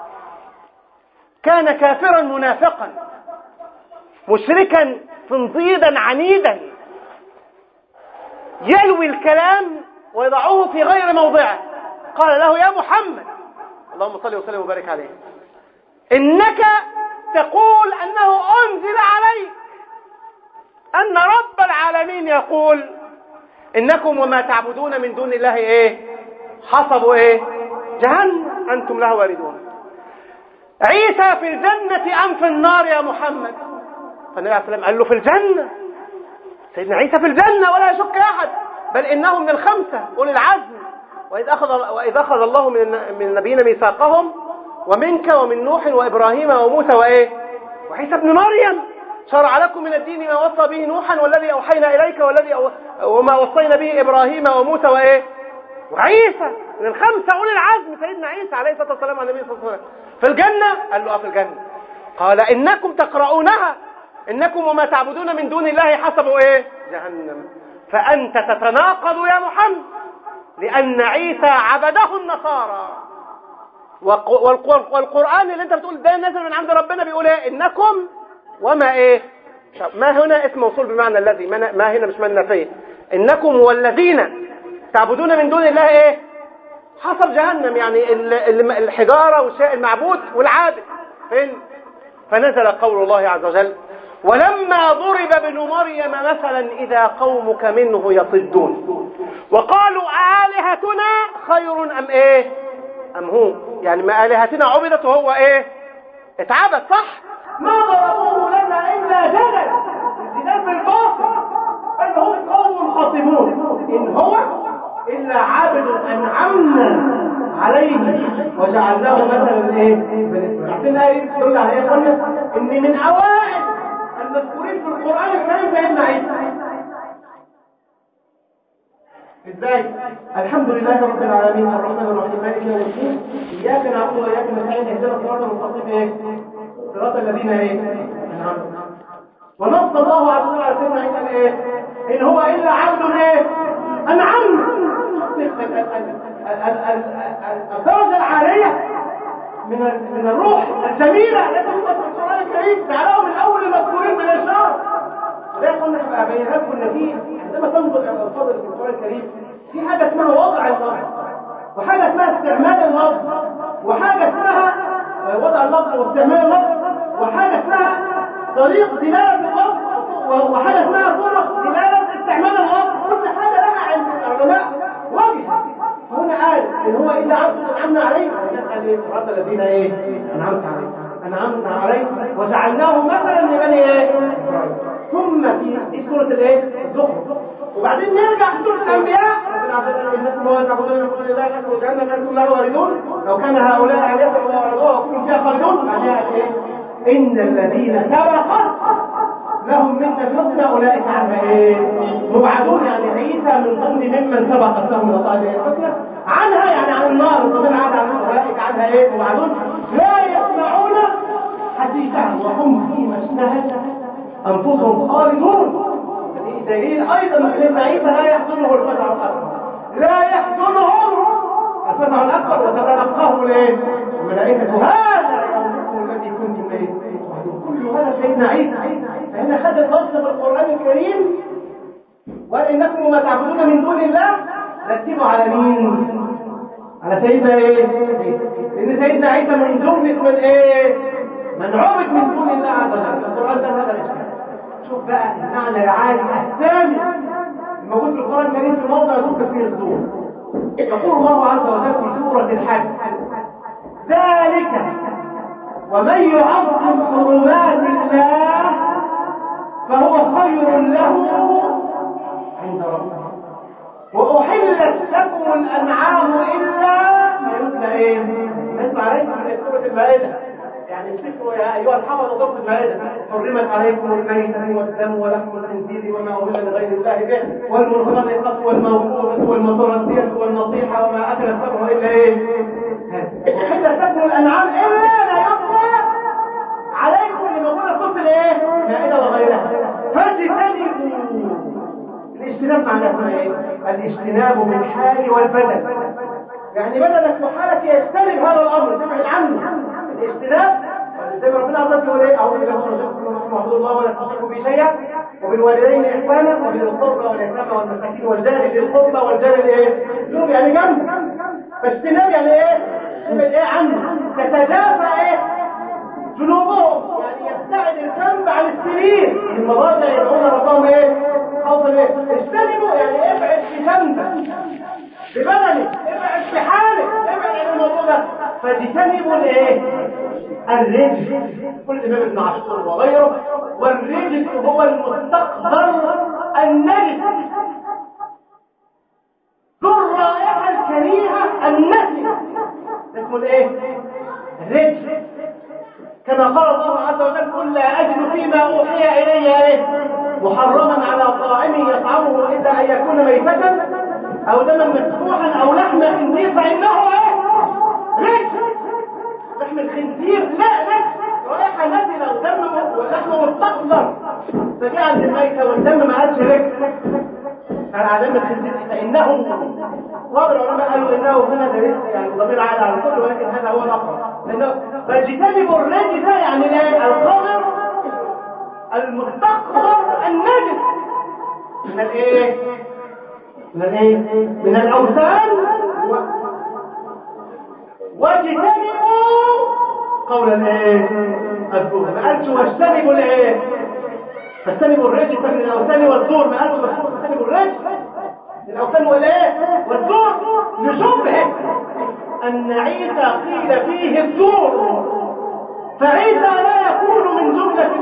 كان كافرا منافقا مشركا فنضيدا عنيدا يلوي الكلام ويضعه في غير موضعه. قال له يا محمد اللهم صل وسلم وبارك عليه إنك تقول أنه أنزل عليك أن رب العالمين يقول إنكم وما تعبدون من دون الله إيه حصبوا إيه جهنم أنتم له واردون. عيسى في الجنة أم في النار يا محمد؟ فالنبي عليه السلام قال له في الجنة. سيدنا عيسى في الجنة ولا يشك أحد، بل إنه من الخمسة أولي العزم، وإذ أخذ, وإذ أخذ الله من من النبيين ميثاقهم ومنك ومن نوح وإبراهيم وموسى وإيه وعيسى ابن مريم شرع لكم من الدين ما وصى به نوحا والذي أوحينا إليك والذي أو... وما وصينا به إبراهيم وموسى وإيه وعيسى. من الخمسة أولي العزم سيدنا عيسى عليه الصلاة والسلام على النبي صلى الله عليه وسلم في الجنة. قال له في الجنة. قال إنكم تقرؤونها إنكم وما تعبدون من دون الله حسبوا إيه جهنم. فأنت تتناقض يا محمد لأن عيسى عبده النصارى، والقرآن اللي انت بتقول ده نزل من عند ربنا بيقول ايه إنكم وما ايه ما هنا اسم موصول بمعنى الذي ما هنا مش من نفيه. إنكم والذين تعبدون من دون الله ايه حصب جهنم، يعني الحجارة والشيء المعبود والعابد فين. فنزل قول الله عز وجل ولما ضرب ابن مريم مثلا إذا قومك منه يصدون وقالوا آلهتنا خير أم إيه أم هو، يعني ما آلهتنا عبدت وهو إيه اتعبد صح. ما ضربوه لنا إلا جدل الجدال في الباطل بل هم قوم خاصمون إن هو إلا عبد أنعمنا عليه وجعلناه مثلا إيه عشان إيه تقول على إيه قلنا إن من أوائل المذكورين في القرآن الكريم سيدنا عيسى. ازاي؟ الحمد لله رب العالمين الرحمن الرحيم مالك يوم الدين اياك نعبد واياك نستعين اهدنا الصراط المستقيم ايه؟ صراط الذين ايه؟ انعمت. ونص الله عز وجل على سيدنا عيسى ايه؟ ان هو الا عبد ايه؟ انعم. الدرجه العاليه من من الروح الجميله التي توجد في القران الكريم جعلهم من اول المذكورين بالاشاره. لا قلنا ابينها لكم ان في عندما تنظر الى الالفاظ في القران الكريم في حاجه اسمها وضع اللفظ وحاجه اسمها استعمال اللفظ وحاجه اسمها وضع اللفظ واستعمال اللفظ وحاجه اسمها طريق دلاله اللفظ وحاجه اسمها طرق دلاله استعمال اللفظ. كل حاجه لها عند العلماء وجه. هنا قال ان هو الا عبد انعمنا عليه ونسال ايه صراط الذين ايه انعمت عليهم انعمنا عليه وجعلناه مثلا لبني ايه. ثم في سوره الايه الزخرف وبعدين نرجع في سوره الانبياء انكم هو تعبدون من دون الله انكم وجعلنا انكم له واردون لو كان هؤلاء الهه وردوها وكلهم فيها خالدون. بعدها ايه ان الذين سبقت لهم منا الحسنى اولئك عنها ايه مبعدون. يعني عيسى من ضمن ممن سبقت لهم من الله الحسنى عنها يعني عن النار ومن عاد عن اولئك عنها ايه مبعدون. لا يسمع يسمعون حديثها وهم فيما اشتهت انفسهم خالدون. دليل ايضا ان عيسى لا يحزنه الفزع الاكبر، لا يحزنهم الفزع الاكبر، وتتلقاهم الايه؟ الملائكه هذا يومكم الذي كنتم ايه؟ كل هذا سيدنا عيسى. فهنا خد النص في القران الكريم وقال انكم وما تعبدون من دون الله رتبوا على مين؟ على سيدنا ايه؟ ان سيدنا عيسى من جمله من ايه؟ من عبد من دون الله عز وجل. القران ده هذا الاشكال. شوف بقى المعنى العالي الثاني الموجود في القران الكريم في موضع ذكر فيه الزور. يقول الله عز وجل في سوره الحج: ذلك ومن يعظم حرمات الله فهو خير له عند ربه وأحلت لكم الأنعام إلا ما يتلى إيه؟ نسمع عليكم من سورة المائدة، يعني افتكروا يا أيها الحفظ سورة المائدة: حرمت عليكم الميتة والدم ولحم الخنزير وما أهل لغير الله به والمنخنقة والموقوذة والمتردية والنطيحة وما أكل السبع إلا إيه؟ أحلت لكم الأنعام إلا ما يتلى عليكم اللي موجودة سورة الإيه؟ المائدة وغيرها. فاجتنبوا. الاجتناب معناه ايه؟ الاجتناب من حال والبدن، يعني بدنك وحالك يجتنب هذا الامر، تبعد عنه. الاجتناب زي ما ربنا عز وجل يقول ايه: اعوذ بالله من الشيطان الرجيم، واعبدوا الله ولا تشركوا به شيئا وبالوالدين احسانا وبذي القربى واليتامى والمساكين والجار ذي القربى والجار الايه؟ ذنوب يعني جنب. فاجتناب يعني ايه؟ تبعد ايه عنه، تتجافى ايه؟ جنوبهم، يعني يبتعد الذنب عن السرير المضاجع يدعون ربهم ايه؟ خوفا ايه؟ اجتنبوا يعني ابعد في ذنبك ببدنك، ابعد في حالك، ابعد عن الموضوع ده. فاجتنبوا الايه؟ الرجس. كل الامام ابن عاشور وغيره. والرجس هو المستقذر النجس ذو الرائحه الكريهه النتنه، اسمه الايه؟ الرجس. كما قال الله عز وجل: قل لا أجد فيما أوحي إلي إيه؟ محرما على طاعم يطعمه إلا أن يكون ميتة أو دما مسفوحا أو لحم خنزير فإنه إيه؟ رجس. لحم الخنزير لا رجس، رائحة نتنة ودم ولحم مستقذر. فجعل الميتة والدم ما قالش رجس، قال على دم الخنزير فإنه. بعض العلماء قالوا إنه هنا دليل يعني ضمير عاد على الكل، ولكن هذا هو الأقرب. لأنه فاجتنبوا الرجس يعني الايه؟ القذر المستقذر النجس من الايه؟ من الايه؟ من الاوثان. واجتنبوا قول الايه؟ الزور. ما قالش واجتنبوا الايه؟ فاجتنبوا الرجس من الاوثان والزور. ما قالش واجتنبوا الرجس من الاوثان والايه؟ والزور. لشبهه أن عيسى قيل فيه الزور، فعيسى لا يكون من جملة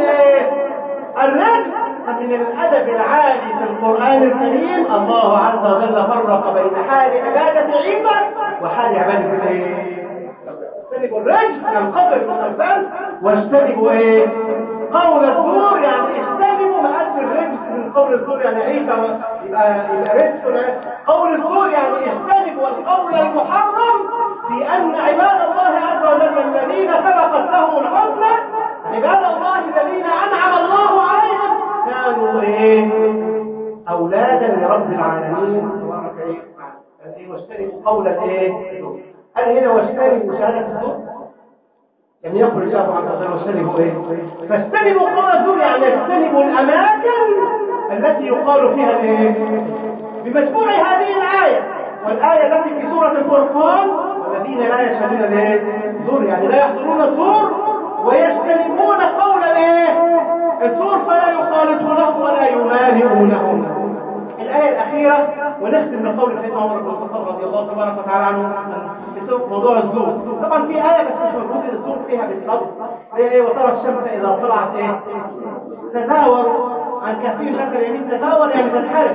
الرجس. فمن الأدب العالي في القرآن الكريم الله عز وجل فرق بين حال عبادة عيسى وحال عبادة الايه؟ اجتنبوا الرجس من القبر والأوثان واجتنبوا ايه؟ قول الزور. يعني اجتنبوا ما قالش الرجس من قول الزور يعني عيسى يبقى يبقى رجس. قول الزور يعني اجتنبوا القول المحرم في أن عباد الله عز وجل الذين سبقت لهم الحسنى، عباد الله الذين أنعم الله عليهم، كانوا إيه؟ أولادا لرب العالمين تبارك إيه؟ واجتنبوا قول الإيه؟ هل هنا واجتنبوا شهادة الزور؟ يعني يقول الله عز وجل واجتنبوا إيه؟ فاجتنبوا قول الزور يعني اجتنبوا الأماكن التي يقال فيها الإيه؟ بمجموع هذه الآية والآية التي في سورة الفرقان: والذين لا يشهدون الزور يعني لا يحضرون الزور ويجتنبون قول الزور فلا يخالطونه ولا يمالئونهم. الآية الأخيرة ونختم بقول سيدنا عمر بن الخطاب رضي الله تبارك وتعالى عنه في موضوع الزور. طبعا في آية بس مش موجود الزور فيها بالضبط، هي ايه؟ وترى الشمس إذا طلعت ايه؟ تزاور عن كثير شكل اليمين. تزاور يعني تنحرف،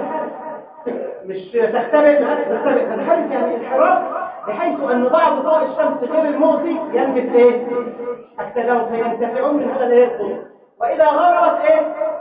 مش تختلف، تختلف تنحرف يعني انحراف، بحيث ان بعض ضوء الشمس غير المؤذي يلمس ايه؟ التجاوز، فينتفعون من هذا الايه؟ الضوء. واذا غربت ايه؟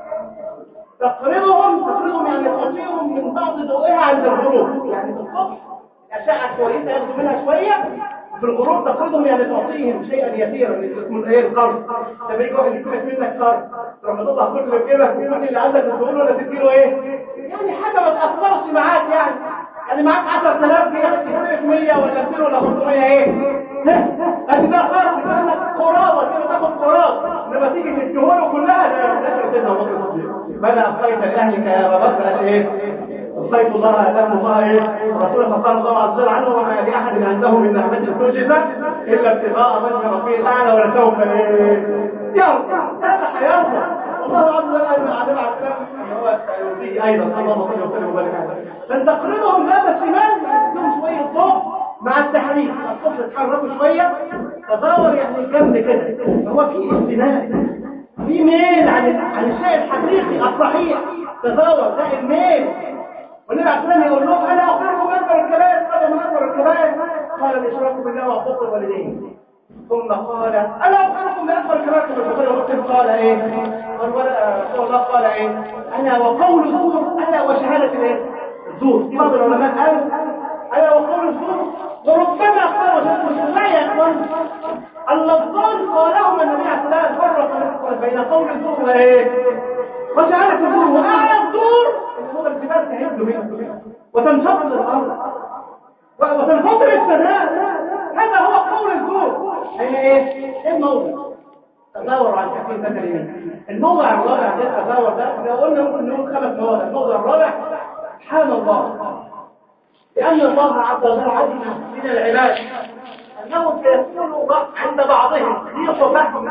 تقرضهم تقرضهم يعني تعطيهم من بعض ضوئها عند الغروب، يعني الصبح الاشعه كويسه ياخدوا منها شويه في الغروب تقرضهم يعني تعطيهم شيئا يسيرا اسمه الايه القرض. لما يجي واحد يشترك منك قرض تروح تطلع كل اللي في جيبك وكل اللي عندك تقول له ولا تديله ايه؟ يعني حاجه ما تاثرش معاك يعني يعني معاك عشرة آلاف جنيه تديله مية ولا مئتين ولا خمسمية ايه؟ ادي ده قرض كانك قرابه كده تاخد قراب لما تيجي تديهوله كلها ده ده كده بلا ابقيت لاهلك يا بابا ايه؟ أبقيت الله أدام الله إيه رسوله فقال الله عز وجل عنه وما لأحد عنده من نعمة تجزى إلا ابتغاء وجه ربه الأعلى ولسوف إيه يرضى هذا حياته والله عز وجل أيضا عدم على الكلام أن هو يرضيه أيضا اللهم صل وسلم وبارك عليه. فأن تقريبهم هذا الشمال يديهم شوية ضوء مع التحريك الصبح يتحركوا شوية تدور يعني جنب كده هو في استناد في ميل عن عن الشيء الحقيقي الصحيح تدور ده الميل. والنبي عليه الصلاه يقول لهم انا اخبركم اكبر الكبائر قال من اكبر الكبائر قال الاشراك بالله وحقوق الوالدين ثم قال انا اخبركم باكبر الكبائر كما البخاري ومسلم قال ايه قال ولا رسول الله قال ايه انا وقول الزور انا وشهاده الايه الزور. بعض العلماء قال انا وقول الزور وربما قال وشهاده الزور لا يا اخوان اللفظان قالهما النبي عليه الصلاه والسلام فرق بين قول الزور وايه وشهاده الزور. واعلى الزور هو الجبال تهد منه وتنشق الارض وتنفطر السماء هذا هو قول الزور. هي ايه ايه الموضع تدور عن كثير ذكرين الموضع الرابع ده التدور ده لو قلنا ممكن نقول خمس مواضع. الموضع الرابع سبحان الله لان الله عز وجل علم من العباد انه سيكون عند بعضهم ضيق فهم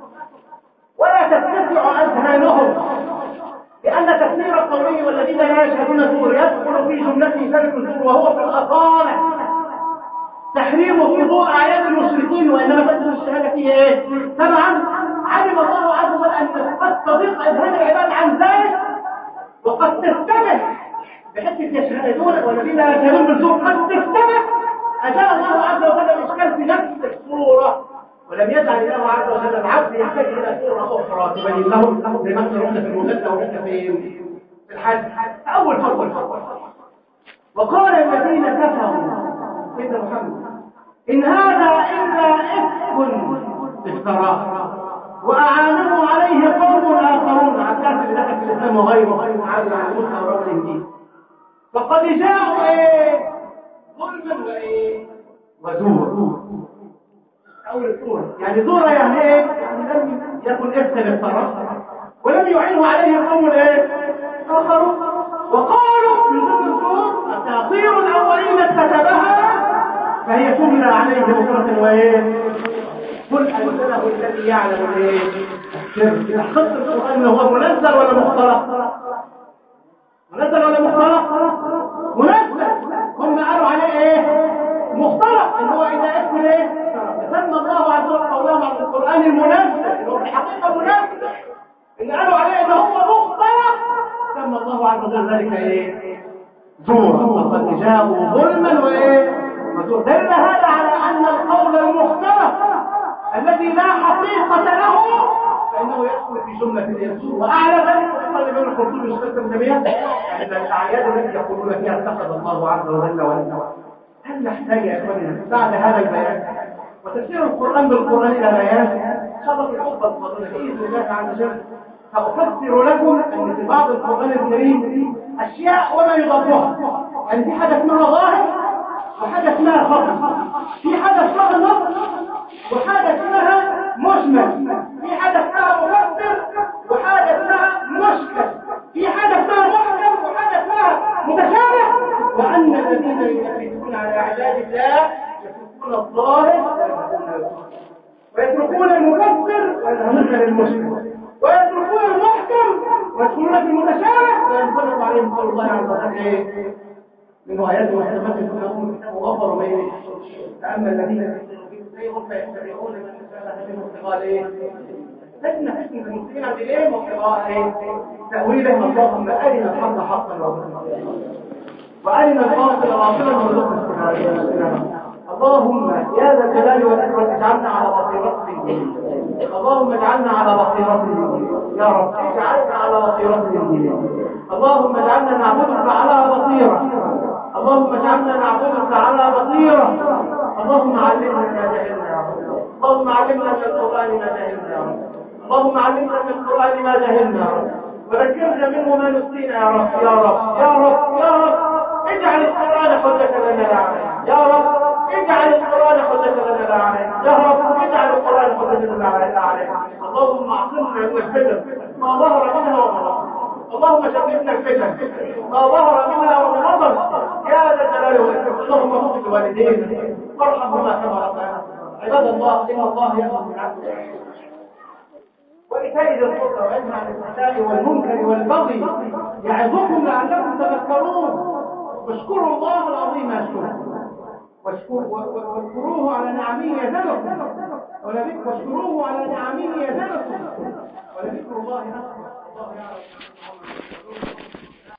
ولا تتسع اذهانهم لأن تفسير قوله والذين لا يشهدون الزور يدخل في جملته شرك الزور وهو في الأصالة تحريم حضور أعياد المشركين وإنما تدخل الشهادة فيه إيه؟ طبعا علم الله عز وجل أن قد تضيق أذهان العباد عن ذلك وقد تستمع بحيث يشهدون والذين لا يشهدون بالزور قد تستمع أجاب الله عز وجل الإشكال في نفس الصورة ولم يجعل الله عز وجل العبد يحتاج الى صوره اخرى تبين له لما قلنا في المجلد وقلنا في الحج اول فصل. وقال الذين كفروا سيدنا محمد ان هذا الا افك افتراه واعانه عليه قوم اخرون عكاس اللي دخل في الاسلام وغيره عادي عن موسى ورب الانجيل فقد جاءوا ايه ظلما وايه وزورا. أول الصورة يعني صورة يعني ايه لم يكن إفتى للصراحة ولم يعينه عليه قوم ايه آخرون وقالوا من ضمن الصور أساطير الأولين كتبها فهي تملى عليه بكرة وايه قل أنزله الذي يعلم الايه السر. تحقق القرآن هو منزل ولا مختلق؟ منزل ولا مختلق؟ منزل. هم قالوا عليه ايه مختلق اللي هو إذا اسم ايه سمى الله عز وجل قولهم عن القرآن المنزل اللي هو في الحقيقة منزل اللي قالوا عليه ان هو مختلق سمى الله عز وجل ذلك ايه زورا فقد جاءوا ظلما وايه وزورا. دل هذا على ان القول المختلق الذي لا حقيقة له فإنه يدخل في جملة الزور. وأعلى ذلك قال ابن القرطبي والشيخ ابن تيمية أن الأعياد التي يقولون فيها اتخذ الله عز وجل ولدا. هل نحتاج يا اخواننا بعد هذا البيان وتفسير القرآن بالقرآن إلى بيان شرط الحب الفضل بإذن الله عز وجل سأفسر لكم أن في بعض القرآن الكريم أشياء وما يضافها. يعني في حاجة اسمها ظاهر وحاجة اسمها خطر، في حاجة اسمها نص وحاجة اسمها مجمل، في حاجة اسمها مفسر وحاجة اسمها مشكل، في حاجة اسمها محكم وحاجة اسمها متشابه. وأن الذين يلبسون على عباد الله يتركون الظاهر ويتركون المفسر ويذهبون للمشكل ويتركون المحكم ويدخلون في المتشابه وينطبق عليهم قول الله عز وجل من آيات وحكمات لهم الكتاب غفر بين أما الذين يتبعون فيتبعون من تشابه منه ابتغاء ايه؟ لكن حسن المسلمين عند ايه؟ وابتغاء ايه؟ تأويله اللهم أرنا الحق حقا وأرنا الباطل باطلا وارزقنا اجتنابه. اللهم يا ذا الجلال والإكرام اجعلنا على بصيرة الإنجيل. اللهم اجعلنا على بصيرة الإنجيل يا رب، اجعلنا على بصيرة الإنجيل. اللهم اجعلنا نعبدك على بصيرة. اللهم اجعلنا نعبدك على بصيرة. اللهم علمنا ما جهلنا يا رب. اللهم علمنا من القرآن ما جهلنا يا رب. اللهم علمنا من القرآن ما جهلنا يا رب، وذكرنا منه ما نسينا يا رب. يا رب يا رب يا رب اجعل القرآن حجة لنا لا علينا. يا رب اجعل القرآن حجة لنا لا علينا. يا رب اجعل القرآن حجة لنا لا علينا. اللهم اعصمنا من الفتن ما ظهر منها وما بطن. اللهم جنبنا الفتن ما ظهر منها وما بطن يا ذا الجلال والاكرام. اللهم اغفر لوالدينا وارحمهما كما ربنا. عباد الله، ان الله يأمر بالعدل وإيتاء ذي القربى وينهى عن الفحشاء والمنكر والبغي يعظكم لعلكم تذكرون. واشكروا الله العظيم يشكركم، واذكروه على نعمه يزدكم، واشكروه على نعمه يزدكم، ولذكر الله أكبر. الله يعلم.